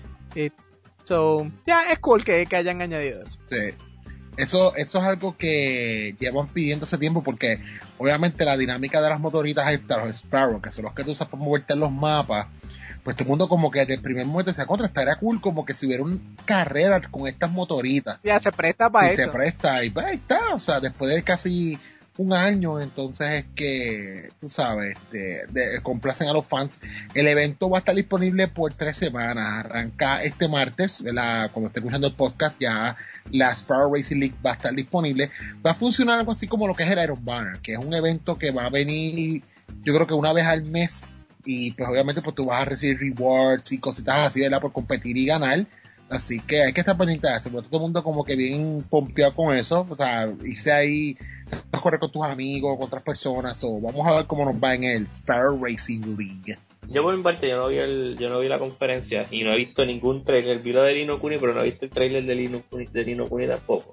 So, ya es cool que hayan añadido eso. Sí. Eso es algo que llevan pidiendo hace tiempo porque obviamente la dinámica de las motoritas estas, los Sparrow, que son los que tú usas para moverte en los mapas, pues todo el mundo como que desde el primer momento se contra, estaría cool como que si hubiera una carrera con estas motoritas. Ya se presta para Si eso. se presta y pues ahí está, o sea, después de casi un año, entonces es que, tú sabes, complacen a los fans. El evento va a estar disponible por 3 semanas, arranca este martes, ¿verdad? Cuando esté escuchando el podcast ya la Sparrow Racing League va a estar disponible. Va a funcionar algo así como lo que es el Iron Banner, que es un evento que va a venir, yo creo que una vez al mes, y pues obviamente pues tú vas a recibir rewards y cositas así, ¿verdad? Por competir y ganar. Así que hay que estar pendiente de eso, porque todo el mundo como que bien pompeado con eso, o sea, irse ahí, a correr con tus amigos, con otras personas, o vamos a ver cómo nos va en el Sparrow Racing League. Yo por mi parte, yo no vi la conferencia y no he visto ningún trailer. Vi lo de Ni no Kuni, pero no he visto el trailer de Ni no Kuni tampoco.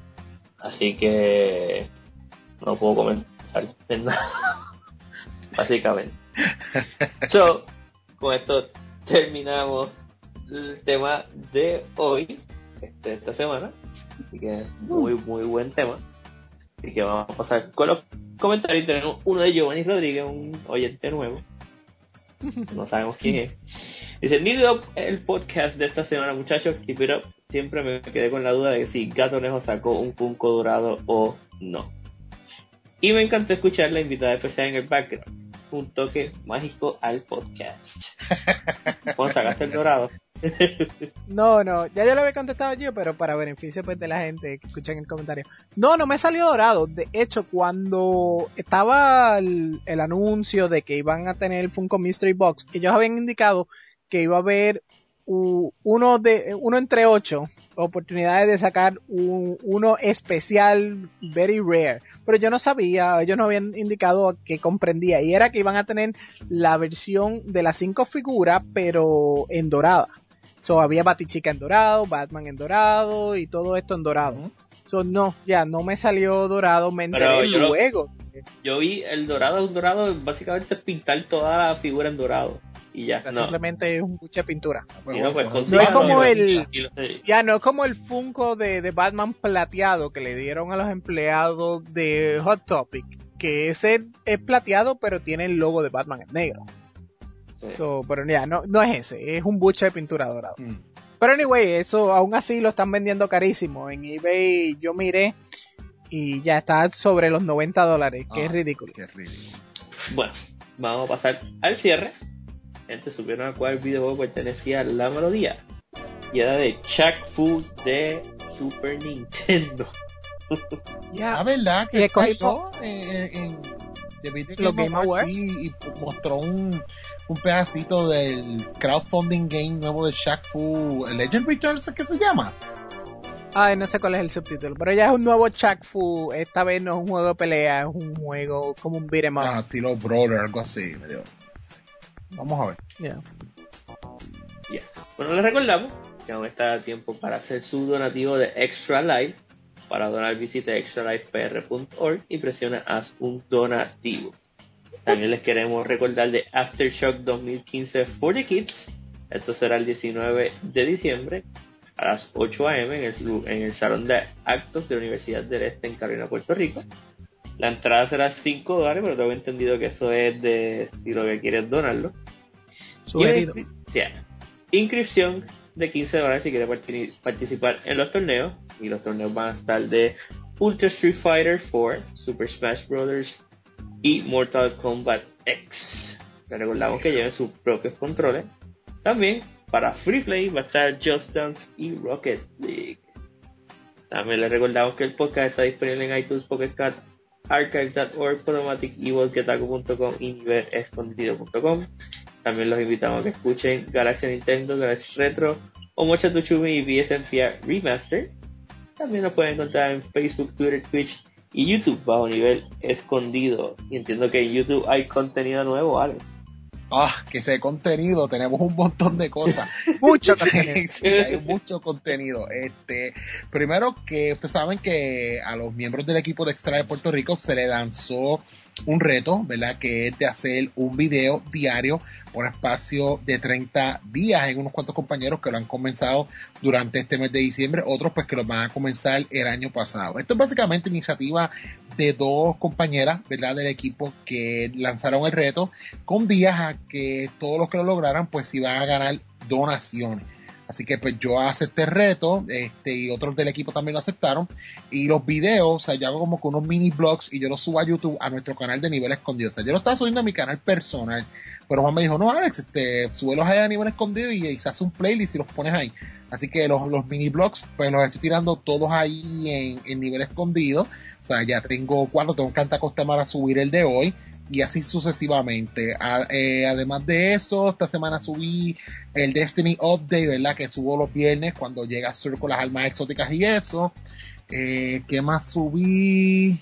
Así que no puedo comentar en nada. Básicamente. So, con esto terminamos el tema de hoy, esta semana. Así que muy buen tema. Así que vamos a pasar con los comentarios. Tenemos uno de Giovanni Rodríguez, un oyente nuevo. No sabemos quién es. Dice: Need Up, el podcast de esta semana, muchachos. Keep it up. Siempre me quedé con la duda de si Gatonejo sacó un Funko dorado o no. Y me encantó escuchar la invitada especial en el background. Un toque mágico al podcast. ¿Cómo sacaste el dorado? No, ya yo lo había contestado yo, pero para beneficio pues de la gente que escucha en el comentario. No me salió dorado. De hecho, cuando estaba el anuncio de que iban a tener el Funko Mystery Box, ellos habían indicado que iba a haber uno entre 8 oportunidades de sacar uno especial, very rare. Pero yo no sabía, ellos no habían indicado que comprendía, y era que iban a tener la versión de las 5 figuras, pero en dorada. So, había Batichica en dorado, Batman en dorado y todo esto en dorado. Uh-huh. So, no me salió dorado, me enteré luego. Yo vi el dorado, básicamente es pintar toda la figura en dorado. Y ya, no. Simplemente es un buche de pintura. No es como no es como el Funko de Batman plateado que le dieron a los empleados de Hot Topic, que ese es plateado pero tiene el logo de Batman en negro. Sí. So, pero ya, no es ese, es un buche de pintura dorado. Pero anyway, eso aún así lo están vendiendo carísimo. En eBay yo miré y ya está sobre los $90, que es ridículo. Qué ridículo. Bueno, vamos a pasar al cierre. Gente, supieron a cuál videojuego pertenecía la melodía. Y era de Shaq Fu de Super Nintendo. La verdad que salió en los Game Awards y mostró un pedacito del crowdfunding game nuevo de Shaq Fu, Legend Returns, ¿qué se llama? No sé cuál es el subtítulo, pero ya es un nuevo Shaq Fu. Esta vez no es un juego de pelea, es un juego como un beat'em up. Estilo Brawler, algo así. Vamos a ver. Yeah. Ya. Bueno, les recordamos que aún está a tiempo para hacer su donativo de Extra Life. Para donar, visite extralifepr.org y presiona Haz un donativo. También les queremos recordar de Aftershock 2015 for the Kids. Esto será el 19 de diciembre a las 8 a.m. en el Salón de Actos de la Universidad del Este en Carolina, Puerto Rico. La entrada será $5, pero tengo entendido que eso es de si lo que quieres donarlo. Sugerido. Inscripción de $15 si quieres participar en los torneos. Y los torneos van a estar de Ultra Street Fighter 4, Super Smash Bros. Y Mortal Kombat X. Les recordamos que lleven sus propios controles. También para Free Play va a estar Just Dance y Rocket League. También les recordamos que el podcast está disponible en iTunes, Pocket Cast, Archive.org, Podomatic, Evolketaku.com y nivelescondido.com. También los invitamos a que escuchen Galaxy Nintendo, Galaxy Retro, Omocha Tuchumi y BSMPR Remaster. También nos pueden encontrar en Facebook, Twitter, Twitch y YouTube bajo Nivel Escondido. Y entiendo que en YouTube hay contenido nuevo, Alex. Que ese contenido, tenemos un montón de cosas. Mucho contenido. Sí, hay mucho contenido. Primero que ustedes saben que a los miembros del equipo de Extra de Puerto Rico se le lanzó un reto, ¿verdad? Que es de hacer un video diario por espacio de 30 días. Hay unos cuantos compañeros que lo han comenzado durante este mes de diciembre, otros pues que lo van a comenzar el año pasado. Esto es básicamente iniciativa de dos compañeras, ¿verdad? Del equipo que lanzaron el reto con días a que todos los que lo lograran pues iban a ganar donaciones. Así que pues yo acepté el reto, y otros del equipo también lo aceptaron. Y los videos, o sea, yo hago como que unos mini blogs y yo los subo a YouTube, a nuestro canal de Nivel Escondido. O sea, yo lo estaba subiendo a mi canal personal. Pero Juan me dijo, no, Alex, súbelos ahí a Nivel Escondido y se hace un playlist y los pones ahí. Así que los mini blogs, pues los estoy tirando todos ahí en Nivel Escondido. O sea, ya tengo 4, tengo que acostumbrarme a subir el de hoy. Y así sucesivamente. Además de eso, esta semana subí el Destiny Update, ¿verdad? Que subo los viernes cuando llega Sur con las armas exóticas y eso. ¿Qué más subí?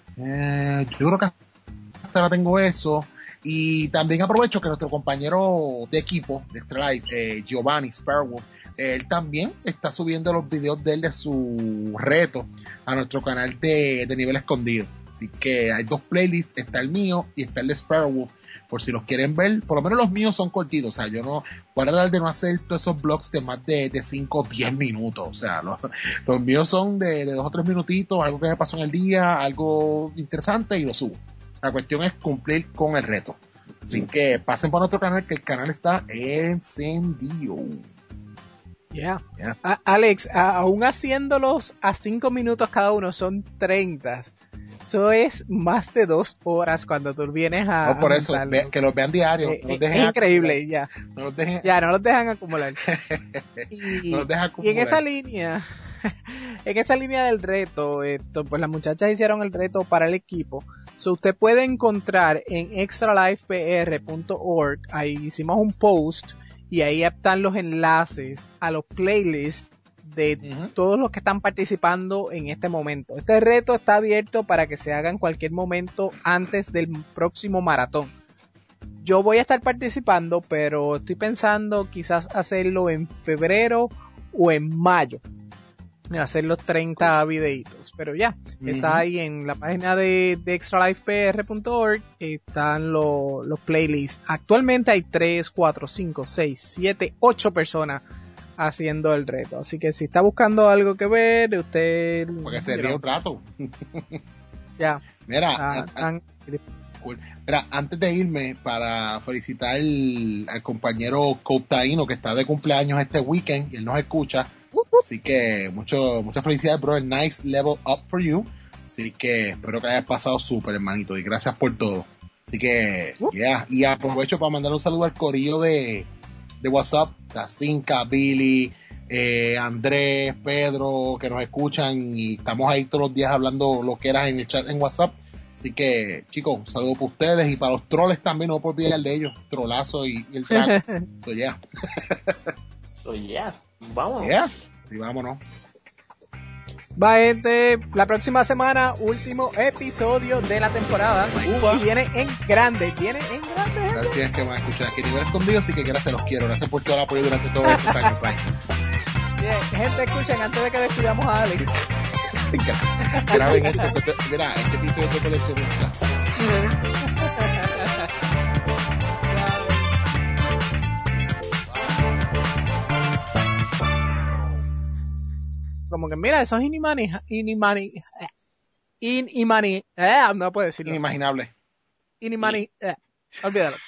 Yo creo que hasta ahora tengo eso. Y también aprovecho que nuestro compañero de equipo de Extra Life, Giovanni Sparrow, él también está subiendo los videos de él de su reto a nuestro canal de Nivel Escondido. Así que hay dos playlists, está el mío y está el de Sparrowwolf, por si los quieren ver. Por lo menos los míos son cortitos, o sea, yo no voy a tratar de no hacer todos esos vlogs de más de 5 o 10 minutos. O sea, los míos son de 2 o 3 minutitos, algo que me pasó en el día, algo interesante y lo subo. La cuestión es cumplir con el reto. Así que pasen por nuestro canal, que el canal está encendido. Yeah. Alex, aún haciéndolos a 5 minutos cada uno, son 30. Eso es más de 2 horas cuando tú vienes a... No, por eso, que los vean diario. Es increíble, ya. No los dejen... Ya, no los dejan acumular. No los dejan acumular. Y en esa línea del reto, pues las muchachas hicieron el reto para el equipo. So, usted puede encontrar en extralifepr.org, ahí hicimos un post y ahí están los enlaces a los playlists de todos los que están participando en este momento. Este reto está abierto para que se haga en cualquier momento antes del próximo maratón. Yo voy a estar participando, pero estoy pensando quizás hacerlo en febrero o en mayo. Hacer los 30 videitos. Pero ya, está ahí en la página de extralifepr.org. Están los playlists. Actualmente hay 3, 4, 5, 6, 7, 8 personas haciendo el reto. Así que si está buscando algo que ver, usted... Porque sería un rato. Ya. Mira, mira, antes de irme, para felicitar al compañero Coutaino, que está de cumpleaños este weekend, y él nos escucha. Así que muchas felicidades, brother. Nice level up for you. Así que espero que hayas pasado súper, hermanito, y gracias por todo. Así que, y aprovecho para mandar un saludo al corillo de WhatsApp, Tacinca, Billy, Andrés, Pedro, que nos escuchan y estamos ahí todos los días hablando lo que era en el chat en WhatsApp. Así que, chicos, un saludo para ustedes y para los troles también, no puedo olvidar de ellos, Trolazo y el Draco. Vamos. Sí, vámonos. Va, gente, la próxima semana, último episodio de la temporada. Y viene en grande, gente. Gracias que van a escuchar aquí Nivel Escondido, así que gracias, los quiero. Gracias por todo el apoyo durante todo estos años. Bien, gente, escuchen, antes de que despidamos a Alex. Graben esto, mira, este episodio es de coleccionista. Como que mira, eso es no puedo decirlo. Inimaginable. Olvídalo.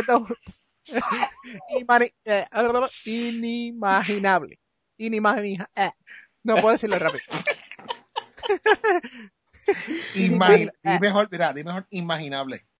Inimaginable. No puedo decirlo rápido. Di mejor imaginable.